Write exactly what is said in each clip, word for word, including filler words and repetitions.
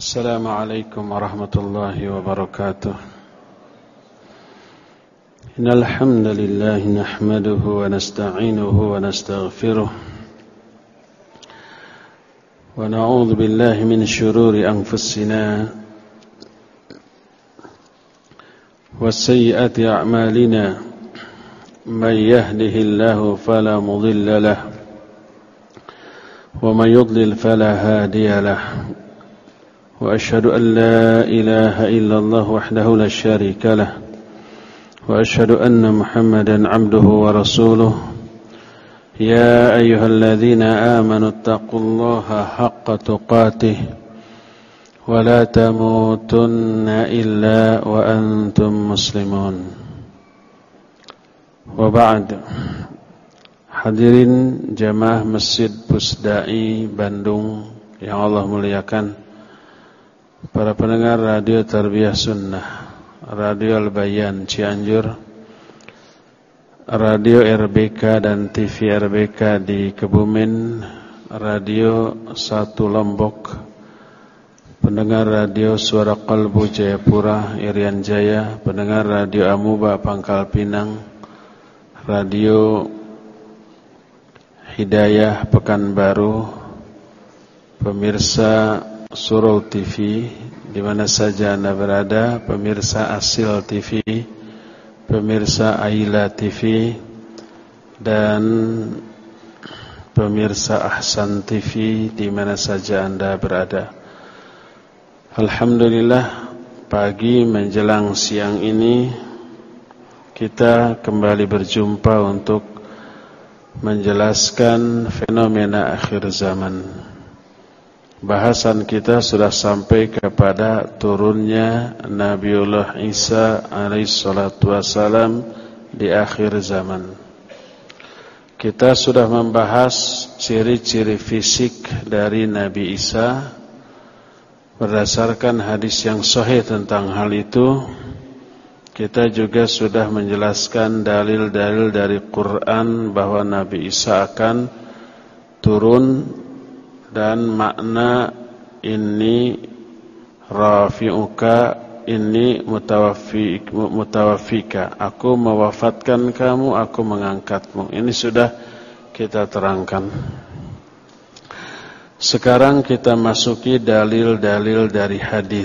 السلام عليكم ورحمة الله وبركاته. إن الحمد لله نحمده ونستعينه ونستغفره ونعوذ بالله من شرور أنفسنا وسيئات أعمالنا من يهده الله فلا مضل له ومن يضلل فلا هادي له وأشهد أن لا إله إلا الله وحده لا شريك له وأشهد أن محمدا عبده ورسوله يا أيها الذين آمنوا اتقوا الله حق تقاته ولا تموتن إلا وأنتم مسلمون. وبعد. Hadirin jamaah Masjid Pusdai Bandung yang Allah muliakan, para pendengar Radio Tarbiyah Sunnah, Radio Al-Bayan Cianjur, Radio R B K dan T V R B K di Kebumen, Radio satu Lombok, pendengar Radio Suara Kalbu Jayapura, Irian Jaya, pendengar Radio Amuba Pangkal Pinang, Radio Hidayah Pekanbaru, pemirsa Surau T V di mana saja Anda berada, pemirsa Asil T V, pemirsa Aila T V dan pemirsa Ahsan T V di mana saja Anda berada. Alhamdulillah, pagi menjelang siang ini kita kembali berjumpa untuk menjelaskan fenomena akhir zaman. Bahasan kita sudah sampai kepada turunnya Nabiullah Isa alaihissalatu wassalam di akhir zaman. Kita sudah membahas ciri-ciri fisik dari Nabi Isa berdasarkan hadis yang sahih tentang hal itu. Kita juga sudah menjelaskan dalil-dalil dari Quran bahwa Nabi Isa akan turun, dan makna ini rafi'uka, ini mutawaffi, mutawaffika, aku mewafatkan kamu, aku mengangkatmu. Ini sudah kita terangkan. Sekarang kita masuki dalil-dalil dari hadis.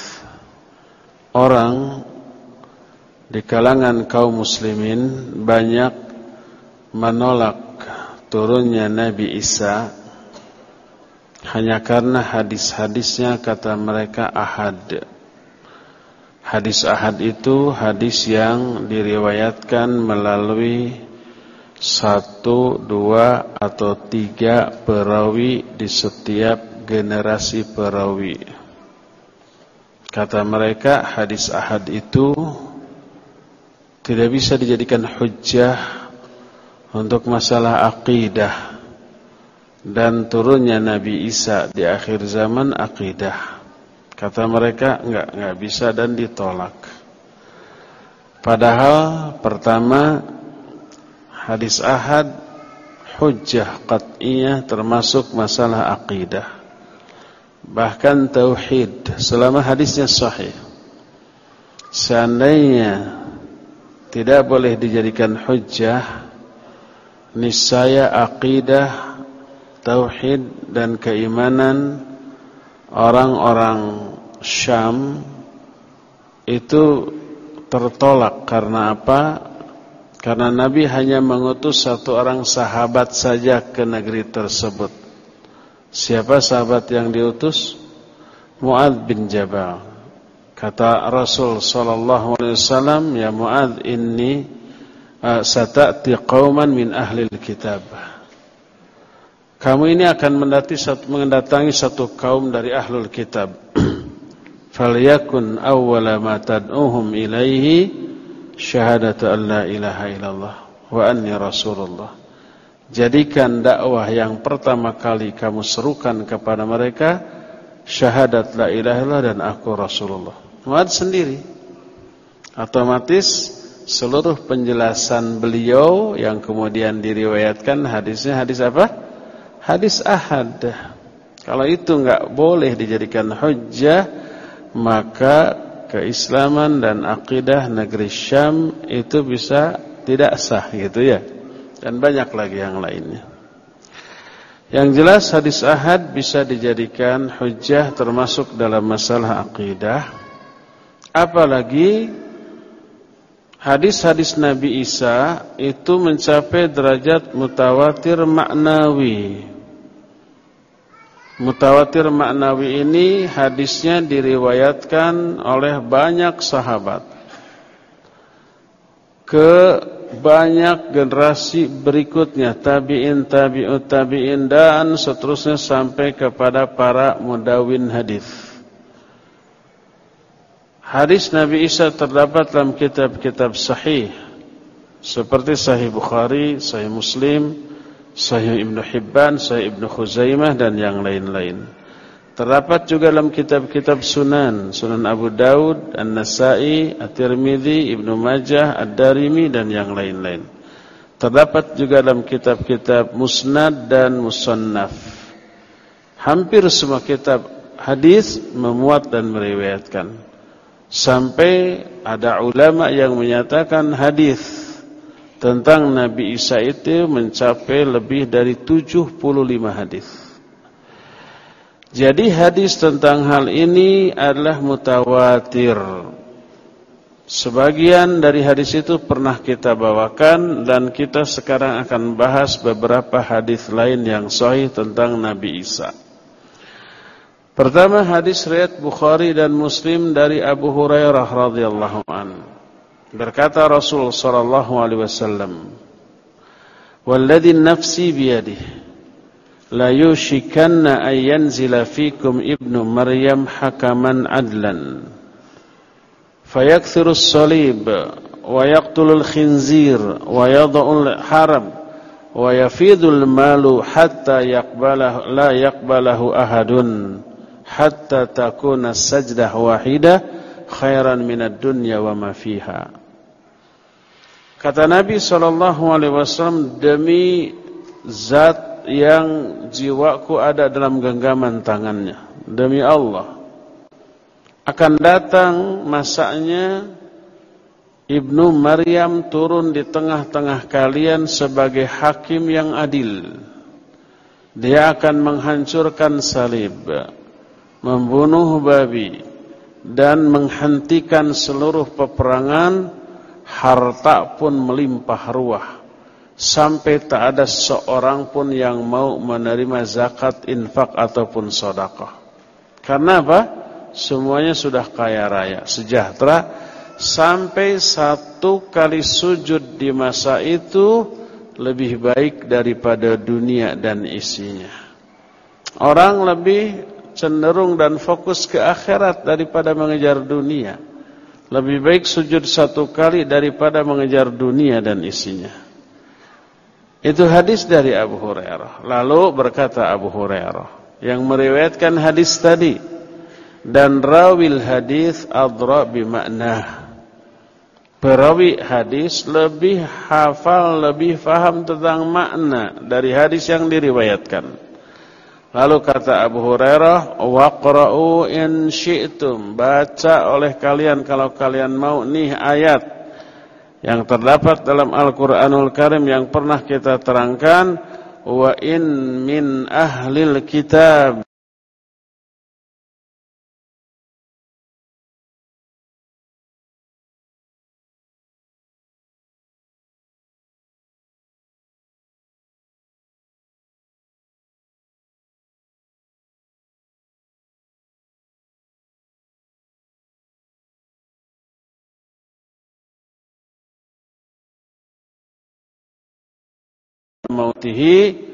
Orang di kalangan kaum muslimin banyak menolak turunnya Nabi Isa hanya karena hadis-hadisnya, kata mereka, ahad. Hadis ahad itu hadis yang diriwayatkan melalui satu, dua, atau tiga perawi di setiap generasi perawi. Kata mereka, hadis ahad itu tidak bisa dijadikan hujjah untuk masalah akidah, dan turunnya Nabi Isa di akhir zaman akidah. Kata mereka enggak, enggak bisa dan ditolak. Padahal pertama, hadis ahad hujjah qat'iyah termasuk masalah akidah, bahkan tauhid, selama hadisnya sahih. Seandainya tidak boleh dijadikan hujjah, niscaya akidah, tauhid dan keimanan orang-orang Syam itu tertolak. Karena apa? Karena Nabi hanya mengutus satu orang sahabat saja ke negeri tersebut. Siapa sahabat yang diutus? Mu'adz bin Jabal. Kata Rasul sallallahu alaihi wasallam, ya Mu'adz, inni uh, sata'ti qauman min ahlil kitab. Kamu ini akan mendatangi satu, mendatangi satu kaum dari ahlul kitab. Falyakun awwala ma tad'uhum ilaihi syahadatu an la ilaha illallah wa anni rasulullah. Jadikan dakwah yang pertama kali kamu serukan kepada mereka syahadat la ilaha illallah dan aku Rasulullah. Mu'adz sendiri. Otomatis seluruh penjelasan beliau yang kemudian diriwayatkan hadisnya hadis apa? Hadis ahad. Kalau itu enggak boleh dijadikan hujjah, maka keislaman dan akidah negeri Syam itu bisa tidak sah gitu ya. Dan banyak lagi yang lainnya. Yang jelas hadis ahad bisa dijadikan hujjah termasuk dalam masalah akidah. Apalagi hadis-hadis Nabi Isa itu mencapai derajat mutawatir maknawi. Mutawatir maknawi ini hadisnya diriwayatkan oleh banyak sahabat ke banyak generasi berikutnya, tabi'in, tabi'ut tabi'in, dan seterusnya sampai kepada para mudawin hadis. Hadis Nabi Isa terdapat dalam kitab-kitab sahih seperti Sahih Bukhari, Sahih Muslim, Sahih Ibnu Hibban, Sahih Ibnu Khuzaimah, dan yang lain-lain. Terdapat juga dalam kitab-kitab sunan, Sunan Abu Daud, An-Nasai, At-Tirmidzi, Ibnu Majah, Ad-Darimi, dan yang lain-lain. Terdapat juga dalam kitab-kitab Musnad dan Musannaf. Hampir semua kitab hadis memuat dan meriwayatkan. Sampai ada ulama yang menyatakan hadis tentang Nabi Isa itu mencapai lebih dari tujuh puluh lima hadis. Jadi hadis tentang hal ini adalah mutawatir. Sebagian dari hadis itu pernah kita bawakan, dan kita sekarang akan bahas beberapa hadis lain yang sahih tentang Nabi Isa. Pertama, hadis riwayat Bukhari dan Muslim dari Abu Hurairah radhiyallahu an. Berkata Rasul sallallahu alaihi wasallam, "Walladzi nafsi biyadihi la yushikanna an yanzila fikum ibnu Maryam hakaman adlan fayakthiru as-salib wa yaqtulul khinzir wa yad'ul haram wa yafidul malu hatta yaqbalahu la yaqbalahu ahadun hatta takuna sajdah wahidah khairan minad dunya wa ma fiha." Kata Nabi sallallahu alaihi wasallam, demi zat yang jiwaku ada dalam genggaman tangannya, demi Allah, akan datang masanya Ibnu Maryam turun di tengah-tengah kalian sebagai hakim yang adil. Dia akan menghancurkan salib, membunuh babi, dan menghentikan seluruh peperangan. Harta pun melimpah ruah, sampai tak ada seorang pun yang mau menerima zakat, infak, ataupun sedekah. Karena apa? Semuanya sudah kaya raya, sejahtera, sampai satu kali sujud di masa itu lebih baik daripada dunia dan isinya. Orang lebih cenderung dan fokus ke akhirat daripada mengejar dunia. Lebih baik sujud satu kali daripada mengejar dunia dan isinya. Itu hadis dari Abu Hurairah. Lalu berkata Abu Hurairah yang meriwayatkan hadis tadi, dan rawil hadis adra bimaknah. Perawi hadis lebih hafal, lebih faham tentang makna dari hadis yang diriwayatkan. Lalu kata Abu Hurairah, waqra'u in syi'tum, baca oleh kalian kalau kalian mau nih ayat yang terdapat dalam Al-Qur'anul Karim yang pernah kita terangkan, wa in min ahlil kitab mautihi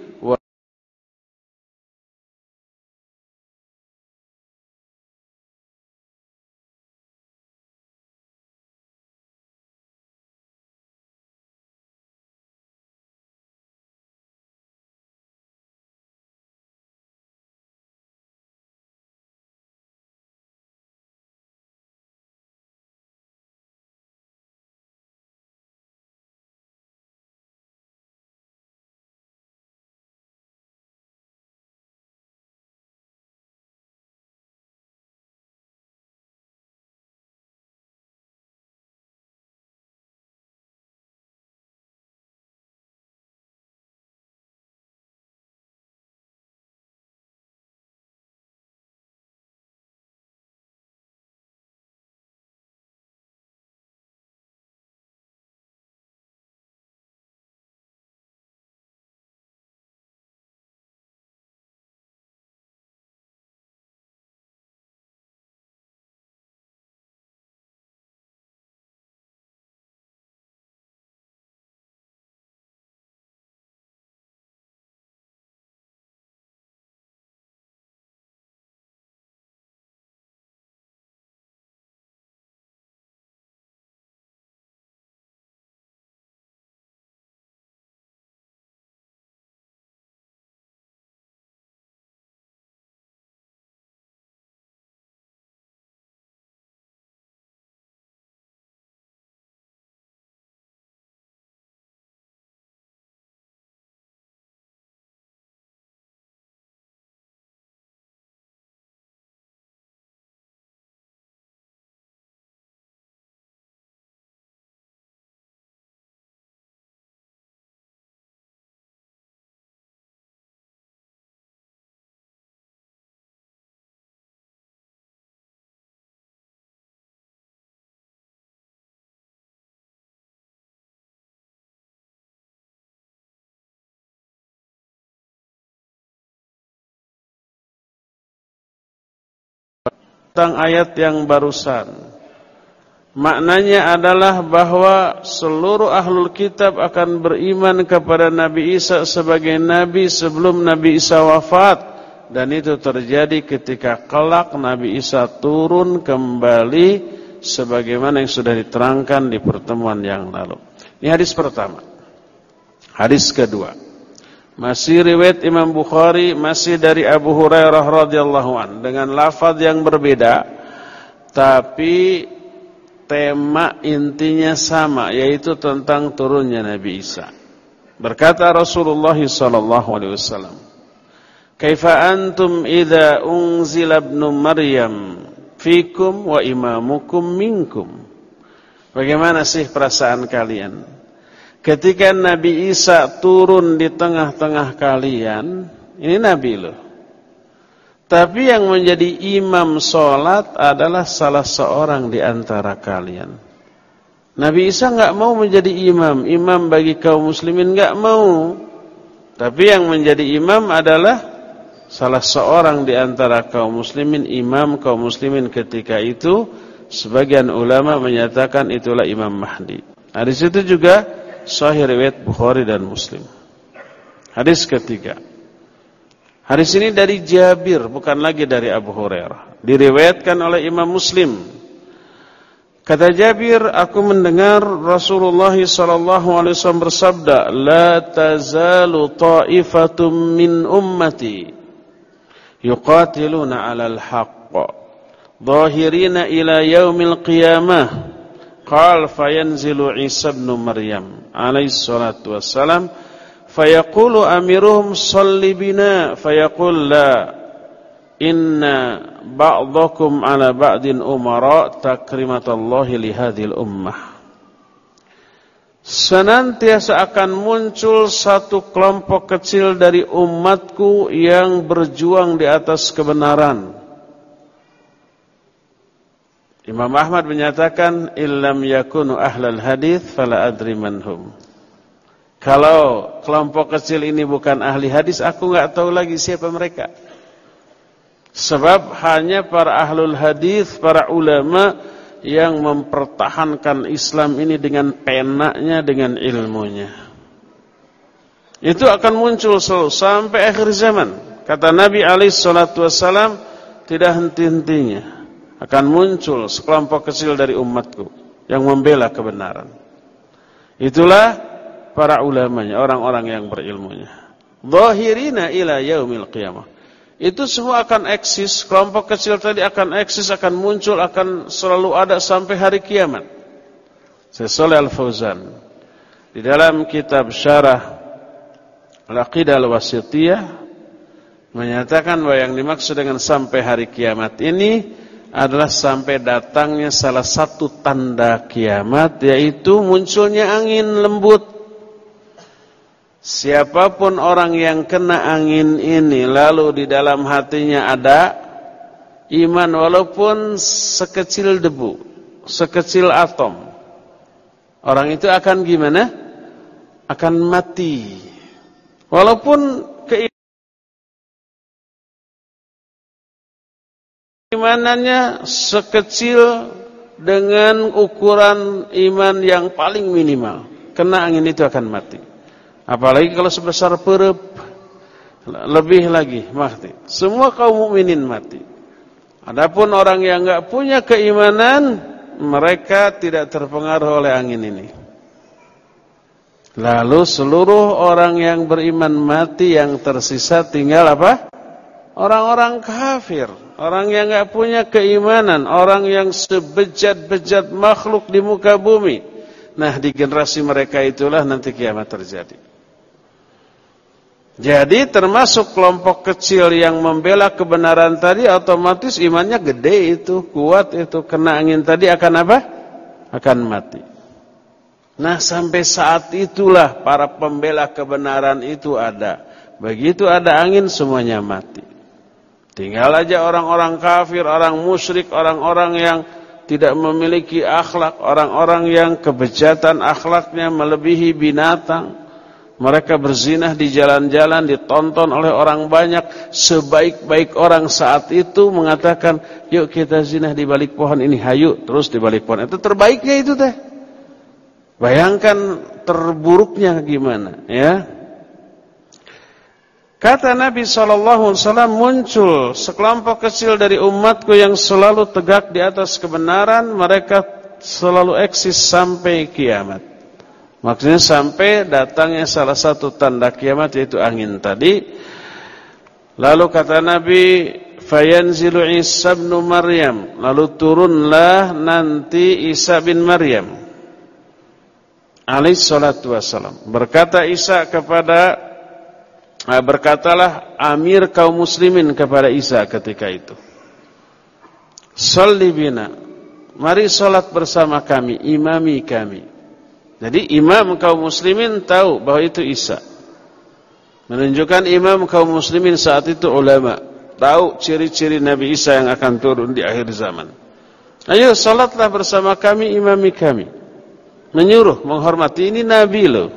tentang ayat yang barusan. Maknanya adalah bahwa seluruh ahlul kitab akan beriman kepada Nabi Isa sebagai nabi sebelum Nabi Isa wafat. Dan itu terjadi ketika kelak Nabi Isa turun kembali sebagaimana yang sudah diterangkan di pertemuan yang lalu. Ini hadis pertama. Hadis kedua, masih riwayat Imam Bukhari, masih dari Abu Hurairah radhiyallahu an dengan lafaz yang berbeda, tapi tema intinya sama, yaitu tentang turunnya Nabi Isa. Berkata Rasulullah sallallahu alaihi wasallam, "Kaifa antum idza unzila ibnu Maryam fikum wa imamukum minkum?" Bagaimana sih perasaan kalian ketika Nabi Isa turun di tengah-tengah kalian? Ini nabi loh. Tapi yang menjadi imam sholat adalah salah seorang di antara kalian. Nabi Isa enggak mau menjadi imam, imam bagi kaum muslimin enggak mau. Tapi yang menjadi imam adalah salah seorang di antara kaum muslimin, imam kaum muslimin ketika itu. Sebagian ulama menyatakan itulah Imam Mahdi. Hadis itu juga sahih riwayat Bukhari dan Muslim. Hadis ketiga. Hadis ini dari Jabir, bukan lagi dari Abu Hurairah. Diriwayatkan oleh Imam Muslim. Kata Jabir, aku mendengar Rasulullah sallallahu alaihi wasallam bersabda, "La tazalu ta'ifatum min ummati yuqatiluna 'alal haqq, dhahirina ila yaumil qiyamah." Qal fayanzilu Isa ibn Maryam alaihi salatu wassalam, fayaqulu amiruhum salli bina, fayaqul la, inna ba'dakum ala ba'din umara takrimatallahi lihadhil ummah. Senantiasa akan muncul satu kelompok kecil dari umatku yang berjuang di atas kebenaran. Imam Ahmad menyatakan, illam yakunu ahlal hadith fala adri manhum. Kalau kelompok kecil ini bukan ahli hadis, aku enggak tahu lagi siapa mereka. Sebab hanya para ahlul hadis, para ulama yang mempertahankan Islam ini dengan penanya, dengan ilmunya. Itu akan muncul selalu sampai akhir zaman. Kata Nabi alaihi salatu wassalam, tidak henti-hentinya akan muncul sekelompok kecil dari umatku yang membela kebenaran. Itulah para ulamanya, orang-orang yang berilmunya. Dhahirina ila yaumil qiyamah. Itu semua akan eksis, kelompok kecil tadi akan eksis, akan muncul, akan selalu ada sampai hari kiamat. Syekh Shalih Al-Fauzan di dalam kitab Syarah Al-Aqidah Al-Wasithiyah menyatakan bahwa yang dimaksud dengan sampai hari kiamat ini adalah sampai datangnya salah satu tanda kiamat, yaitu munculnya angin lembut. Siapapun orang yang kena angin ini lalu di dalam hatinya ada iman walaupun sekecil debu, sekecil atom, orang itu akan gimana? Akan mati. Walaupun keimanannya sekecil dengan ukuran iman yang paling minimal, kena angin itu akan mati. Apalagi kalau sebesar perep, lebih lagi mati. Semua kaum mukminin mati. Adapun orang yang enggak punya keimanan, mereka tidak terpengaruh oleh angin ini. Lalu seluruh orang yang beriman mati, yang tersisa tinggal apa? Orang-orang kafir, orang yang enggak punya keimanan, orang yang sebejat-bejat makhluk di muka bumi. Nah, di generasi mereka itulah nanti kiamat terjadi. Jadi termasuk kelompok kecil yang membela kebenaran tadi, otomatis imannya gede itu, kuat itu. Kena angin tadi akan apa? Akan mati. Nah, sampai saat itulah para pembela kebenaran itu ada. Begitu ada angin semuanya mati. Tinggal aja orang-orang kafir, orang musyrik, orang-orang yang tidak memiliki akhlak, orang-orang yang kebejatan akhlaknya melebihi binatang. Mereka berzinah di jalan-jalan, ditonton oleh orang banyak. Sebaik-baik orang saat itu mengatakan, yuk kita zinah di balik pohon ini, hayu terus di balik pohon. Itu terbaiknya itu teh. Bayangkan terburuknya gimana, ya. Kata Nabi shallallahu alaihi wasallam, muncul sekelompok kecil dari umatku yang selalu tegak di atas kebenaran. Mereka selalu eksis sampai kiamat. Maksudnya sampai datangnya salah satu tanda kiamat, yaitu angin tadi. Lalu kata Nabi, fayanzilu Isa bin Maryam, lalu turunlah nanti Isa bin Maryam alaihi salatu wassalam. Berkata Isa kepada berkatalah amir kaum muslimin kepada Isa ketika itu, sholli bina, mari salat bersama kami, imami kami. Jadi imam kaum muslimin tahu bahwa itu Isa. Menunjukkan imam kaum muslimin saat itu ulama, tahu ciri-ciri Nabi Isa yang akan turun di akhir zaman. Ayo salatlah bersama kami, imami kami. Menyuruh, menghormati, ini Nabi loh.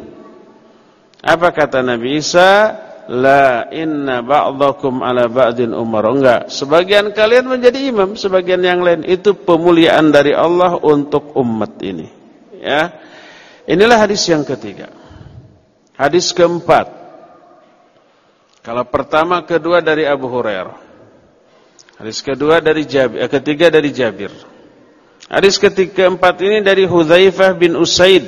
Apa kata Nabi Isa? La inna ba'dakum ala ba'din umar. Enggak, sebagian kalian menjadi imam, sebagian yang lain. Itu pemuliaan dari Allah untuk umat ini. Ya. Inilah hadis yang ketiga. Hadis keempat. Kalau pertama, kedua dari Abu Hurairah. Hadis kedua dari Jabir, ketiga dari Jabir. Hadis ketiga keempat ini dari Hudzaifah bin Usaid.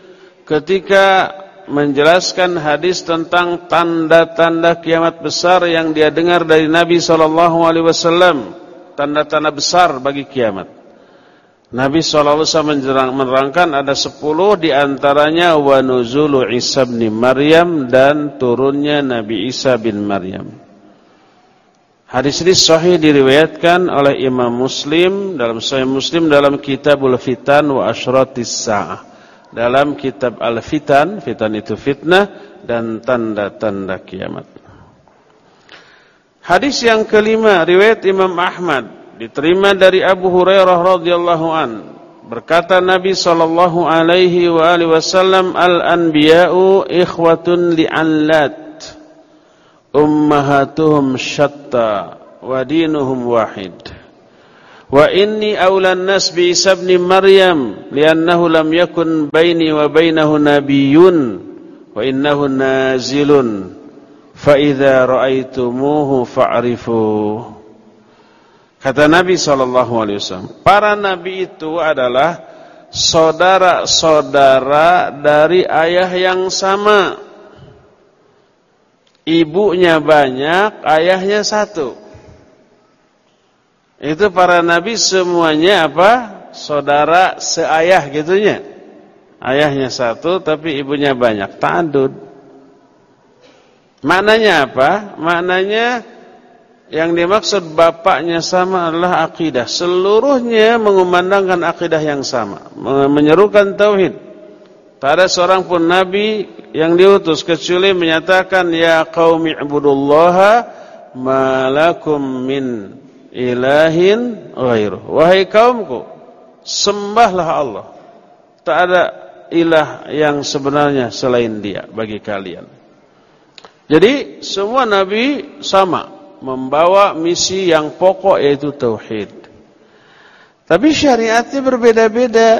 Ketika menjelaskan hadis tentang tanda-tanda kiamat besar yang dia dengar dari Nabi shallallahu alaihi wasallam, tanda-tanda besar bagi kiamat. Nabi shallallahu alaihi wasallam menerangkan ada sepuluh, diantaranya wa nuzulu Isa bin Maryam, dan turunnya Nabi Isa bin Maryam. Hadis ini sahih diriwayatkan oleh Imam Muslim dalam Sahih Muslim dalam Kitabul Fitan wa Asyratis Sa'ah. Dalam kitab Al-Fitan, fitan itu fitnah, dan tanda-tanda kiamat. Hadis yang kelima, riwayat Imam Ahmad, diterima dari Abu Hurairah radhiyallahu an. Berkata Nabi sallallahu alaihi wa alihi wasallam, al-anbiya'u ikhwatun li'allat, ummahatuhum syatta, wa dinuhum wahid. Wa inni awlan nas bi Isa bin Maryam li'annahu lam yakun baini wa bainahu nabiyyun wa innahu nazilun fa idza ra'aitumuhu fa'rifu. Kata Nabi sallallahu alaihi wasallam, para nabi itu adalah saudara-saudara dari ayah yang sama. Ibunya banyak, ayahnya satu. Itu para nabi semuanya apa? Saudara seayah gitunya. Ayahnya satu tapi ibunya banyak, ta'addud. Maknanya apa? Maknanya yang dimaksud bapaknya sama adalah akidah. Seluruhnya mengumandangkan akidah yang sama, menyerukan tauhid. Tak ada seorang pun nabi yang diutus kecuali menyatakan ya qaumi ibudullaha ma lakum min ilahin ghairuh. Wahai kaumku, sembahlah Allah. Tak ada ilah yang sebenarnya selain Dia bagi kalian. Jadi semua nabi sama, membawa misi yang pokok yaitu tauhid. Tapi syariatnya berbeda-beda.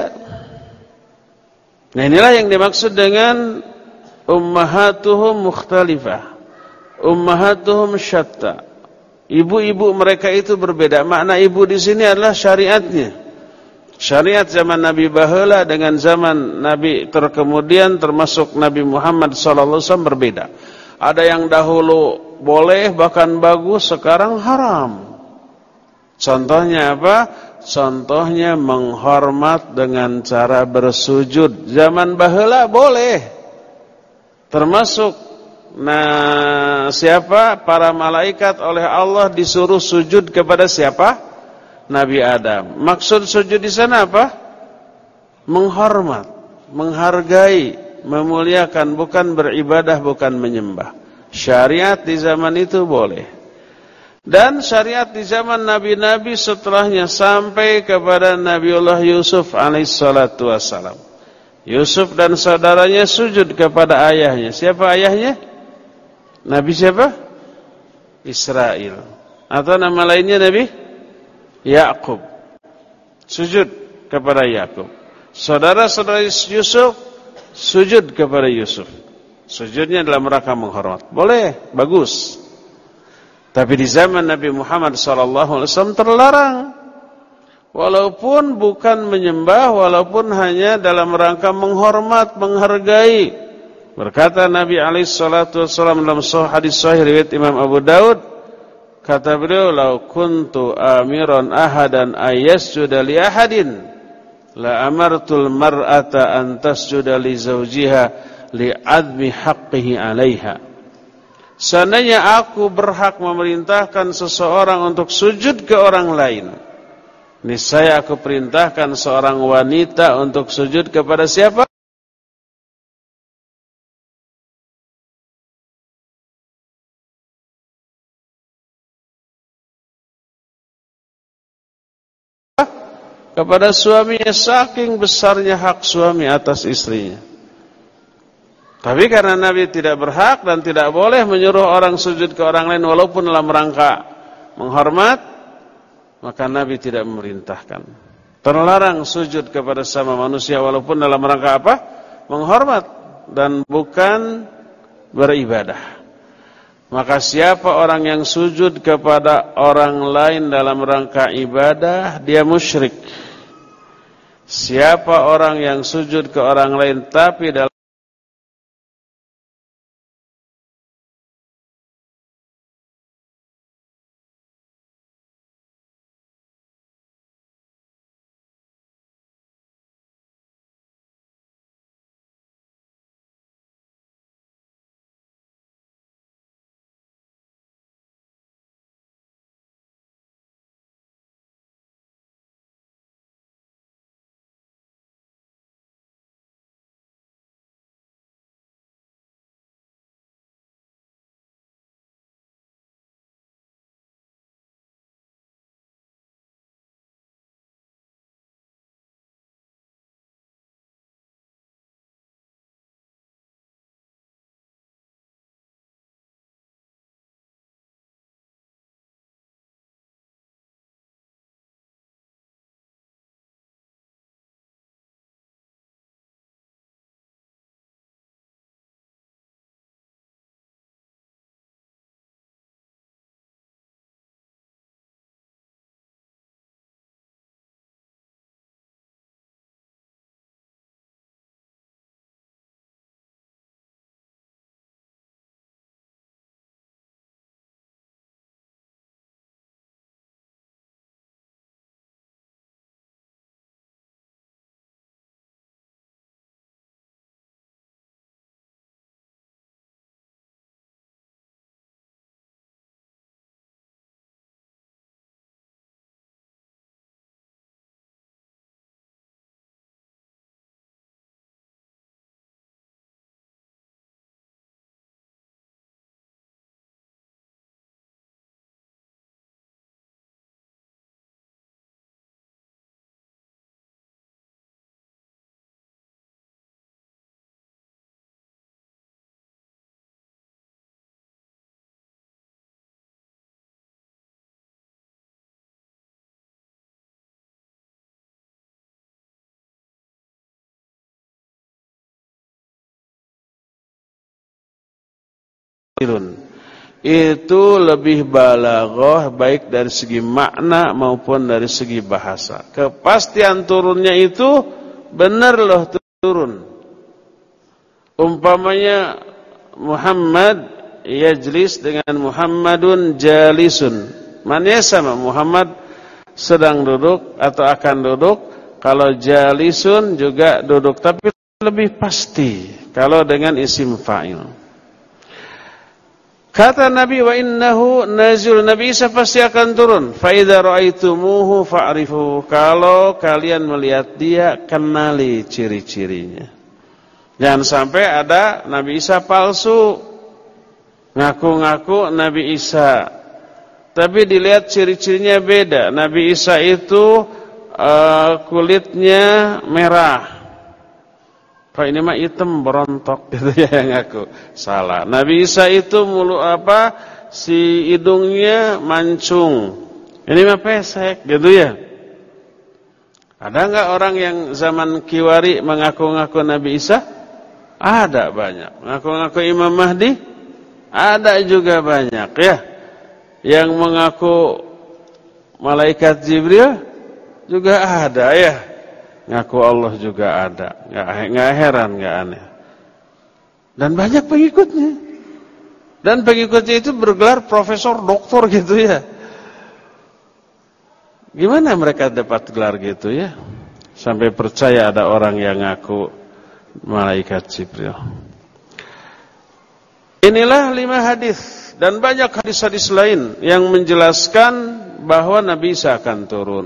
Nah, inilah yang dimaksud dengan ummahatuhum mukhtalifah, ummahatuhum syatta. Ibu-ibu mereka itu berbeda. Makna ibu di sini adalah syariatnya. Syariat zaman Nabi baheula dengan zaman Nabi terkemudian termasuk Nabi Muhammad sallallahu alaihi wasallam berbeda. Ada yang dahulu boleh bahkan bagus, sekarang haram. Contohnya apa? Contohnya menghormat dengan cara bersujud. Zaman baheula boleh. Termasuk nah, siapa? Para malaikat oleh Allah disuruh sujud kepada siapa? Nabi Adam. Maksud sujud di sana apa? Menghormat, menghargai, memuliakan, bukan beribadah, bukan menyembah. Syariat di zaman itu boleh. Dan syariat di zaman nabi-nabi setelahnya sampai kepada Nabiullah Yusuf alaihissalatu wassalam. Yusuf dan saudaranya sujud kepada ayahnya. Siapa ayahnya? Nabi siapa? Israel. Atau nama lainnya Nabi Yakub. Sujud kepada Yakub. Saudara-saudara Yusuf sujud kepada Yusuf. Sujudnya dalam rangka menghormat. Boleh, bagus. Tapi di zaman Nabi Muhammad sallallahu alaihi wasallam terlarang. Walaupun bukan menyembah, walaupun hanya dalam rangka menghormat, menghargai. Berkata Nabi alaihi salatu wasallam dalam hadis sahih riwayat Imam Abu Daud, kata beliau, "Lau kuntu amiran ahadan ayyasjuda li ahadin, la amartul mar'ata an tasjuda li zawjiha li admi haqqihi 'alaiha." Seandainya aku berhak memerintahkan seseorang untuk sujud ke orang lain, niscaya aku perintahkan seorang wanita untuk sujud kepada siapa? Kepada suaminya, saking besarnya hak suami atas istrinya. Tapi karena Nabi tidak berhak dan tidak boleh menyuruh orang sujud ke orang lain walaupun dalam rangka menghormat, maka Nabi tidak memerintahkan. Terlarang sujud kepada sama manusia walaupun dalam rangka apa? Menghormat dan bukan beribadah. Maka siapa orang yang sujud kepada orang lain dalam rangka ibadah, dia musyrik. Siapa orang yang sujud ke orang lain tapi dalam itu lebih balaghah baik dari segi makna maupun dari segi bahasa. Kepastian turunnya itu benar loh turun. Umpamanya Muhammad yajlis dengan Muhammadun jalisun. Maknanya sama, Muhammad sedang duduk atau akan duduk. Kalau jalisun juga duduk, tapi lebih pasti kalau dengan isim fa'il. Kata Nabi, wa innahu nazul, Nabi Isa pasti akan turun. Fa idza ra'aitumuhu fa'rifu, kalau kalian melihat dia, kenali ciri-cirinya. Jangan sampai ada Nabi Isa palsu, ngaku-ngaku Nabi Isa, tapi dilihat ciri-cirinya beda. Nabi Isa itu uh, kulitnya merah, Kok ini mah hitam berontok gitu ya yang ngaku. Salah. Nabi Isa itu mulu apa? Si hidungnya mancung. Ini mah pesek gitu ya. Ada enggak orang yang zaman Kiwari mengaku-ngaku Nabi Isa? Ada banyak. Mengaku-ngaku Imam Mahdi? Ada juga banyak ya. Yang mengaku malaikat Jibril juga ada ya. Ngaku Allah juga ada. Nggak, nggak heran, nggak aneh. Dan banyak pengikutnya. Dan pengikutnya itu bergelar profesor, doktor gitu ya. Gimana mereka dapat gelar gitu ya? Sampai percaya ada orang yang ngaku malaikat Jibril. Inilah lima hadis dan banyak hadis-hadis lain yang menjelaskan bahwa Nabi Isa akan turun.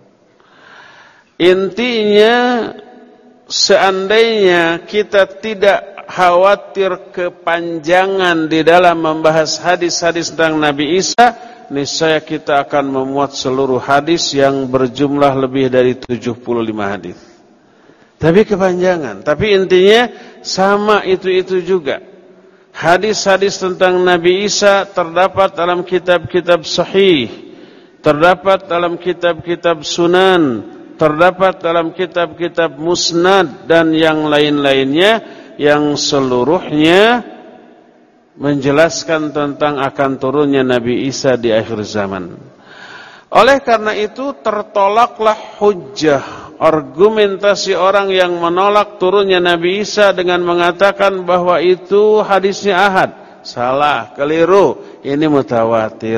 Intinya, seandainya kita tidak khawatir kepanjangan di dalam membahas hadis-hadis tentang Nabi Isa, niscaya kita akan memuat seluruh hadis yang berjumlah lebih dari tujuh puluh lima hadis. Tapi kepanjangan. Tapi intinya sama itu-itu juga. Hadis-hadis tentang Nabi Isa terdapat dalam kitab-kitab sahih, terdapat dalam kitab-kitab sunan, terdapat dalam kitab-kitab musnad dan yang lain-lainnya yang seluruhnya menjelaskan tentang akan turunnya Nabi Isa di akhir zaman. Oleh karena itu tertolaklah hujjah, argumentasi orang yang menolak turunnya Nabi Isa dengan mengatakan bahwa itu hadisnya ahad. Salah, keliru, ini mutawatir.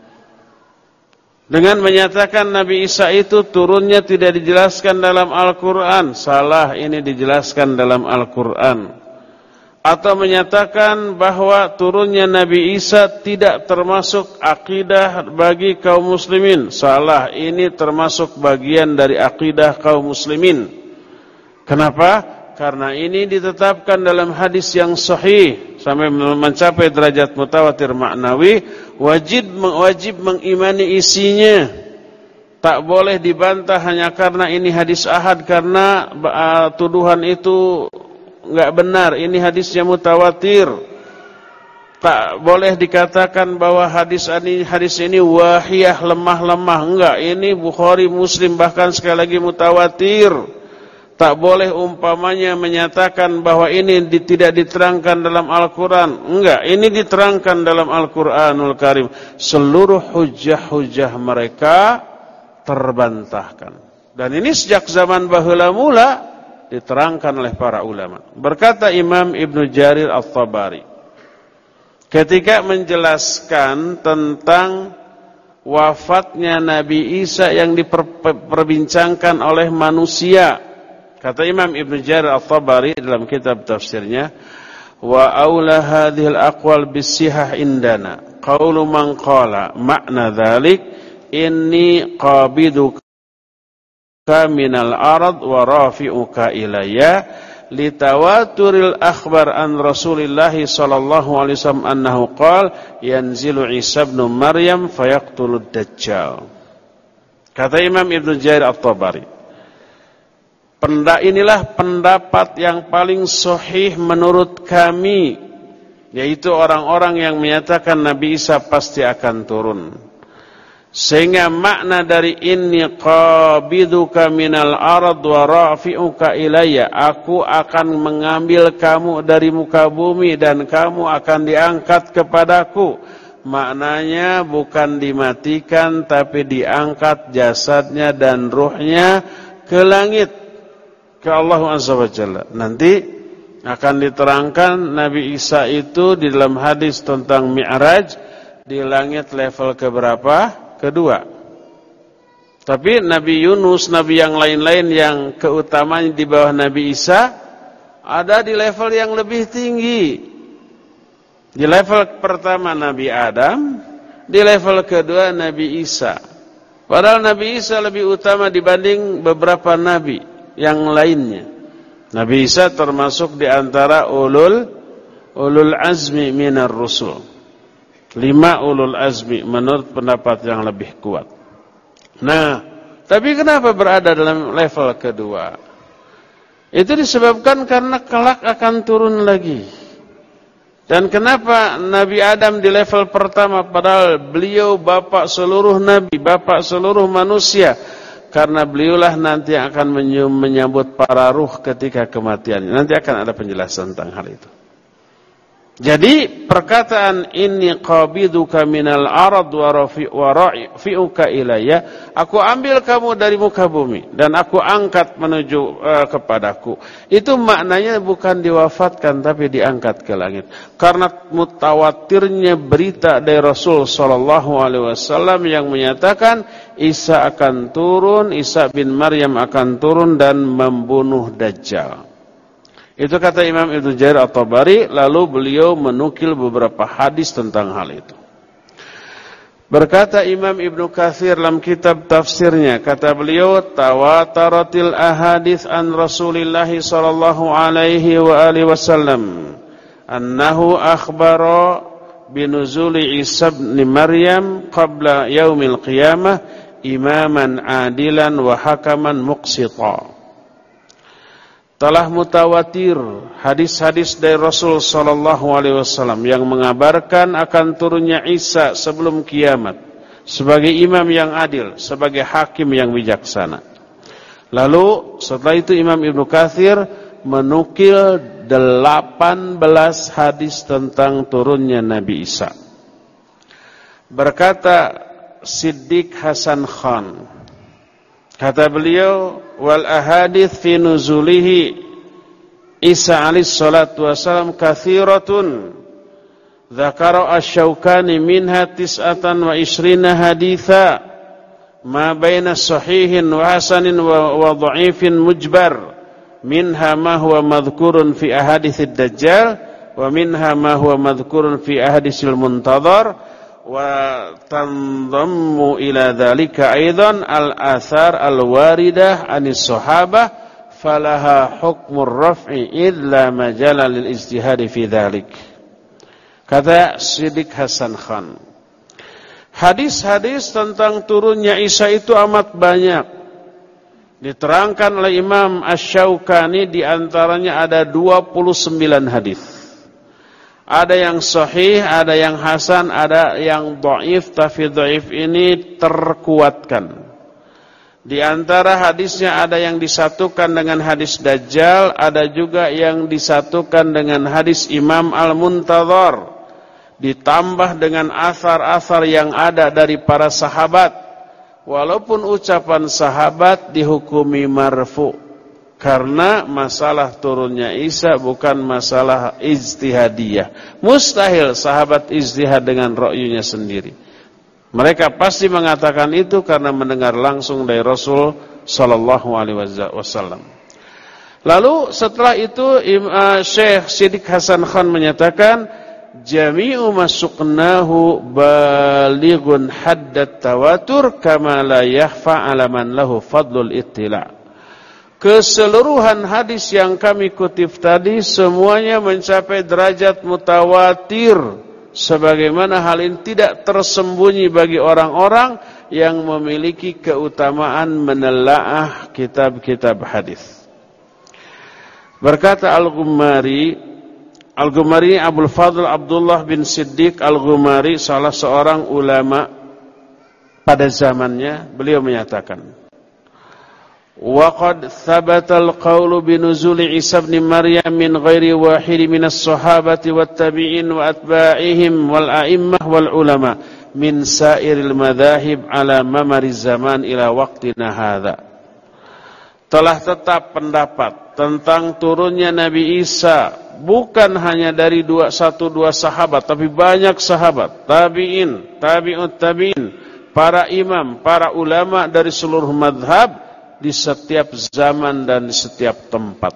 Dengan menyatakan Nabi Isa itu turunnya tidak dijelaskan dalam Al-Quran. Salah, ini dijelaskan dalam Al-Quran. Atau menyatakan bahwa turunnya Nabi Isa tidak termasuk akidah bagi kaum muslimin. Salah, ini termasuk bagian dari akidah kaum muslimin. Kenapa? Karena ini ditetapkan dalam hadis yang sahih sampai mencapai derajat mutawatir maknawi, wajib wajib mengimani isinya. Tak boleh dibantah hanya karena ini hadis ahad, karena uh, tuduhan itu enggak benar, ini hadisnya mutawatir. Tak boleh dikatakan bahwa hadis ini hadis ini wahiyah, lemah-lemah. Enggak, ini Bukhari, Muslim, bahkan sekali lagi mutawatir. Tak boleh umpamanya menyatakan bahwa ini di, tidak diterangkan dalam Al-Quran. Enggak, ini diterangkan dalam Al-Quranul Karim. Seluruh hujah-hujah mereka terbantahkan. Dan ini sejak zaman bahula mula diterangkan oleh para ulama. Berkata Imam Ibnu Jarir At-Tabari ketika menjelaskan tentang wafatnya Nabi Isa yang diperbincangkan oleh manusia, kata Imam Ibnu Jarir At-Tabari dalam kitab tafsirnya, wa aula hadhil aqwal bisihah indana qaulu man qala makna dzalik inni qabiduka minal arad wa rafi'uka ilayya litawaturil akhbar an Rasulillah sallallahu alaihi wasallam annahu qala yanzilu Isa ibn Maryam fayaqtulud dajjal. Kata Imam Ibnu Jarir At-Tabari, Penda inilah pendapat yang paling sahih menurut kami, yaitu orang-orang yang menyatakan Nabi Isa pasti akan turun. Sehingga makna dari inni qabiduka minal arad wa rafi'uka ilayya, aku akan mengambil kamu dari muka bumi dan kamu akan diangkat kepadaku. Maknanya bukan dimatikan, tapi diangkat jasadnya dan ruhnya ke langit, ke Allah Azza wa Jalla. Nanti akan diterangkan Nabi Isa itu di dalam hadis tentang Mi'raj di langit level keberapa? Kedua. Tapi Nabi Yunus, Nabi yang lain-lain yang keutamanya di bawah Nabi Isa ada di level yang lebih tinggi. Di level pertama Nabi Adam, di level kedua Nabi Isa. Padahal Nabi Isa lebih utama dibanding beberapa nabi yang lainnya. Nabi Isa termasuk di antara ulul ulul azmi minar rusul. Lima ulul azmi menurut pendapat yang lebih kuat. Nah, tapi kenapa berada dalam level kedua? Itu disebabkan karena kelak akan turun lagi. Dan kenapa Nabi Adam di level pertama padahal beliau bapak seluruh nabi, bapak seluruh manusia? Karena beliaulah nanti yang akan menyambut para ruh ketika kematian. Nanti akan ada penjelasan tentang hal itu. Jadi perkataan inni qabiduka minal arad wa rafi'uka ilayya, aku ambil kamu dari muka bumi dan aku angkat menuju uh, kepadaku. Itu maknanya bukan diwafatkan tapi diangkat ke langit. Karena mutawatirnya berita dari Rasul sallallahu alaihi wasallam yang menyatakan Isa akan turun, Isa bin Maryam akan turun dan membunuh Dajjal. Itu kata Imam Ibnu Jarir At-Tabari, lalu beliau menukil beberapa hadis tentang hal itu. Berkata Imam Ibnu Katsir dalam kitab tafsirnya, kata beliau, tawataratil ahadits an Rasulillah sallallahu alaihi wa alihi wasallam annahu akhbara binuzuli Isa bin Maryam qabla yaumil qiyamah imaman adilan wa hakaman muqsita. Telah mutawatir hadis-hadis dari Rasul sallallahu alaihi wasallam yang mengabarkan akan turunnya Isa sebelum kiamat sebagai imam yang adil, sebagai hakim yang bijaksana. Lalu setelah itu Imam Ibnu Katsir menukil delapan belas hadis tentang turunnya Nabi Isa. Berkata Siddiq Hasan Khan, kata beliau, wal ahadits fi nuzulihi Isa alaihi salatu wasalam kathiratun dzakara asy-Syaukani minha tis'atan wa ishrina haditha ma baina sahihin wa hasanin wa, wa dha'ifin mujbar minha ma huwa madhkurun fi ahaditsid dajjal wa minha ma huwa madhkurun fi ahadisil muntadhar wa tanzammu ila dhalika aidan al-athar al-waridah anis sahabah falaha hukmur raf'i idla majala lil ijtihadi fi dhalik. Kata Siddiq Hasan Khan, hadis-hadis tentang turunnya Isa itu amat banyak. Diterangkan oleh Imam Asy-Syaukani, di antaranya ada dua puluh sembilan hadis. Ada yang sahih, ada yang hasan, ada yang dhaif, tapi dhaif ini terkuatkan. Di antara hadisnya ada yang disatukan dengan hadis Dajjal, ada juga yang disatukan dengan hadis Imam Al-Muntadhar, ditambah dengan athar-athar yang ada dari para sahabat. Walaupun ucapan sahabat dihukumi marfu'. Karena masalah turunnya Isa bukan masalah ijtihadiyah. Mustahil sahabat ijtihad dengan ra'yunya sendiri. Mereka pasti mengatakan itu karena mendengar langsung dari Rasul sallallahu alaihi wasallam. Lalu setelah itu Syekh Siddiq Hasan Khan menyatakan jami'u masuknahu balighun haddat tawatur kama la yakhfa 'ala man lahu fadlul ittila'. Keseluruhan hadis yang kami kutip tadi semuanya mencapai derajat mutawatir, sebagaimana hal ini tidak tersembunyi bagi orang-orang yang memiliki keutamaan menelaah kitab-kitab hadis. Berkata Al-Ghumari, Al-Ghumari Abdul Fadl Abdullah bin Siddiq Al-Ghumari, salah seorang ulama pada zamannya, beliau menyatakan, وَقَدْ ثَبَتَ الْقَوْلُ بِنُزُولِ عِيسَى بْنِ مَرْيَمَ مِنْ غَيْرِ وَاحِدٍ مِنَ الصَّحَابَةِ وَالتَّابِعِينَ وَأَتْبَاعِهِمْ وَالْأَئِمَّةِ وَالْعُلَمَاءِ مِنْ سَائِرِ الْمَذَاهِبِ عَلَى مَمَرِ الزَّمَانِ إِلَى وَقْتِنَا هَذَا. Telah tetap pendapat tentang turunnya Nabi Isa bukan hanya dari dua, satu dua sahabat, tapi banyak sahabat, tabi'in, tabi'ut tabi'in, para imam, para ulama dari seluruh madhab, di setiap zaman dan di setiap tempat.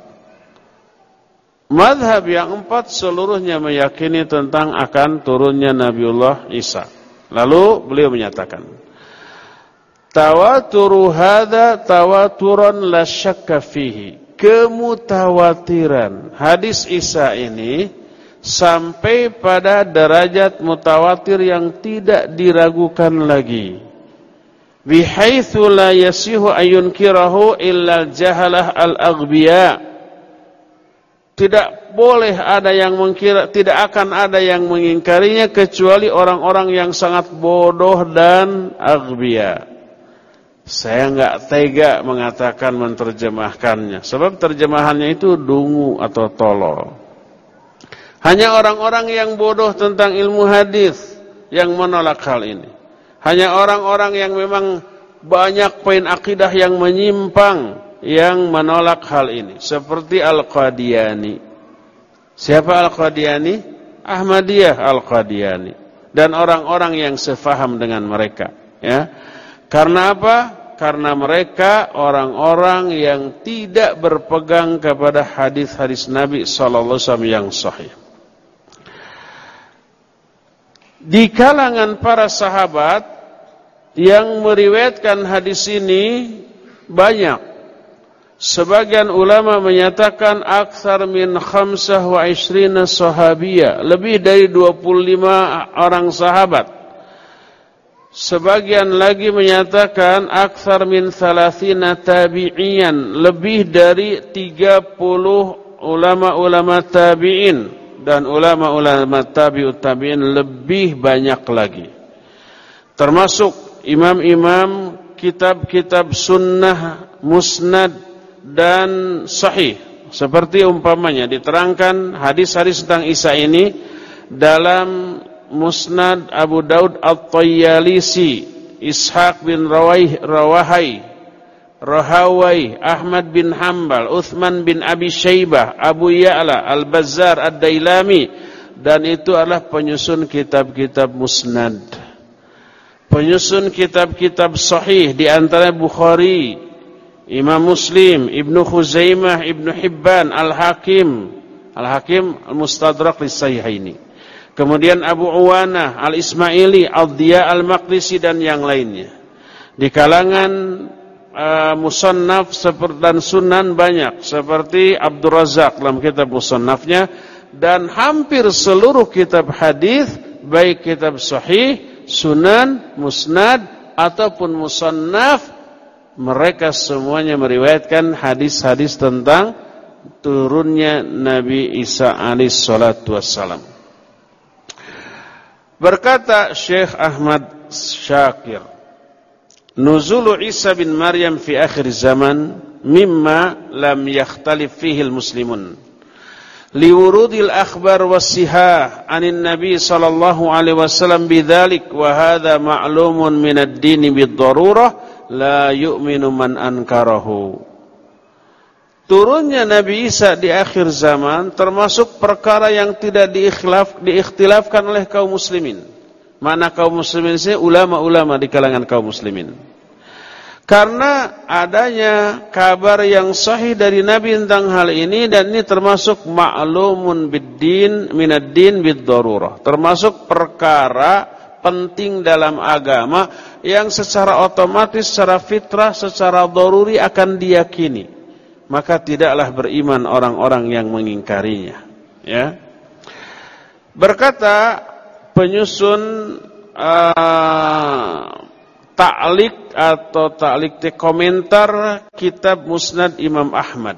Madhab yang empat seluruhnya meyakini tentang akan turunnya Nabiullah Isa. Lalu beliau menyatakan, tawaturu hadza tawaturan la syakka fihi. Kemutawatiran hadis Isa ini sampai pada derajat mutawatir yang tidak diragukan lagi. Bihaitsu la yasihu ayunkirahu illa jahalah al-aghbiya Tidak boleh ada yang mengkira, tidak akan ada yang mengingkarinya kecuali orang-orang yang sangat bodoh dan aghbiya. Saya enggak tega mengatakan menerjemahkannya, sebab terjemahannya itu dungu atau tolol. Hanya orang-orang yang bodoh tentang ilmu hadis yang menolak hal ini. Hanya orang-orang yang memang banyak poin akidah yang menyimpang yang menolak hal ini, seperti Al-Qadiani. Siapa Al-Qadiani? Ahmadiyah Al-Qadiani dan orang-orang yang sefaham dengan mereka, ya. Karena apa? Karena mereka orang-orang yang tidak berpegang kepada hadis-hadis Nabi sallallahu alaihi wasallam yang sahih. Di kalangan para sahabat yang meriwayatkan hadis ini banyak. Sebagian ulama menyatakan aktsar min khamsah wa ishrina sahabiyah, lebih dari dua puluh lima orang sahabat. Sebagian lagi menyatakan aktsar min thalathina tabi'iyan, lebih dari tiga puluh ulama-ulama tabi'in, dan ulama-ulama tabi'ut tabi'in lebih banyak lagi. Termasuk imam-imam kitab-kitab sunnah, musnad dan sahih, seperti umpamanya diterangkan hadis-hadis tentang Isa ini dalam Musnad Abu Daud At-Tayyalisi, Ishaq bin Rawai, Rawahai, Rahawai, Ahmad bin Hanbal, Uthman bin Abi Syaibah, Abu Ya'la, Al-Bazzar, Ad-Dailami, dan itu adalah penyusun kitab-kitab musnad. Penyusun kitab-kitab sahih di antara Bukhari, Imam Muslim, Ibnu Khuzaimah, Ibnu Hibban, Al-Hakim, Al-Hakim Al-Mustadrak Lis-Sahihaini. Kemudian Abu Uwanah, Al-Ismaili, Al-Diya Al-Maqdisi dan yang lainnya. Di kalangan uh, musannaf dan sunan banyak, seperti Abdul Razak dalam kitab musannafnya, dan hampir seluruh kitab hadis, baik kitab sahih, sunan, musnad ataupun musannaf, mereka semuanya meriwayatkan hadis-hadis tentang turunnya Nabi Isa alaihi salatu wassalam. Berkata Syekh Ahmad Syakir, nuzulu Isa bin Maryam fi akhir zaman mimma lam yakhtalif fihi al-muslimun liwurudil akhbar was-sihah anin Nabi sallallahu alaihi wasallam bidzalik wa hadha ma'lumun min ad-din bid-darurah la yu'minu man ankarahu. Turunnya Nabi Isa di akhir zaman termasuk perkara yang tidak diikhtilaf, diikhtilafkan oleh kaum muslimin. Mana kaum muslimin sih? Ulama-ulama di kalangan kaum muslimin. Karena adanya kabar yang sahih dari Nabi tentang hal ini, dan ini termasuk ma'lumun bid-din minad-din bid-darurah. Termasuk perkara penting dalam agama yang secara otomatis, secara fitrah, secara daruri akan diyakini. Maka tidaklah beriman orang-orang yang mengingkarinya, ya. Berkata penyusun uh, ta'liq atau ta'liq komentar kitab Musnad Imam Ahmad,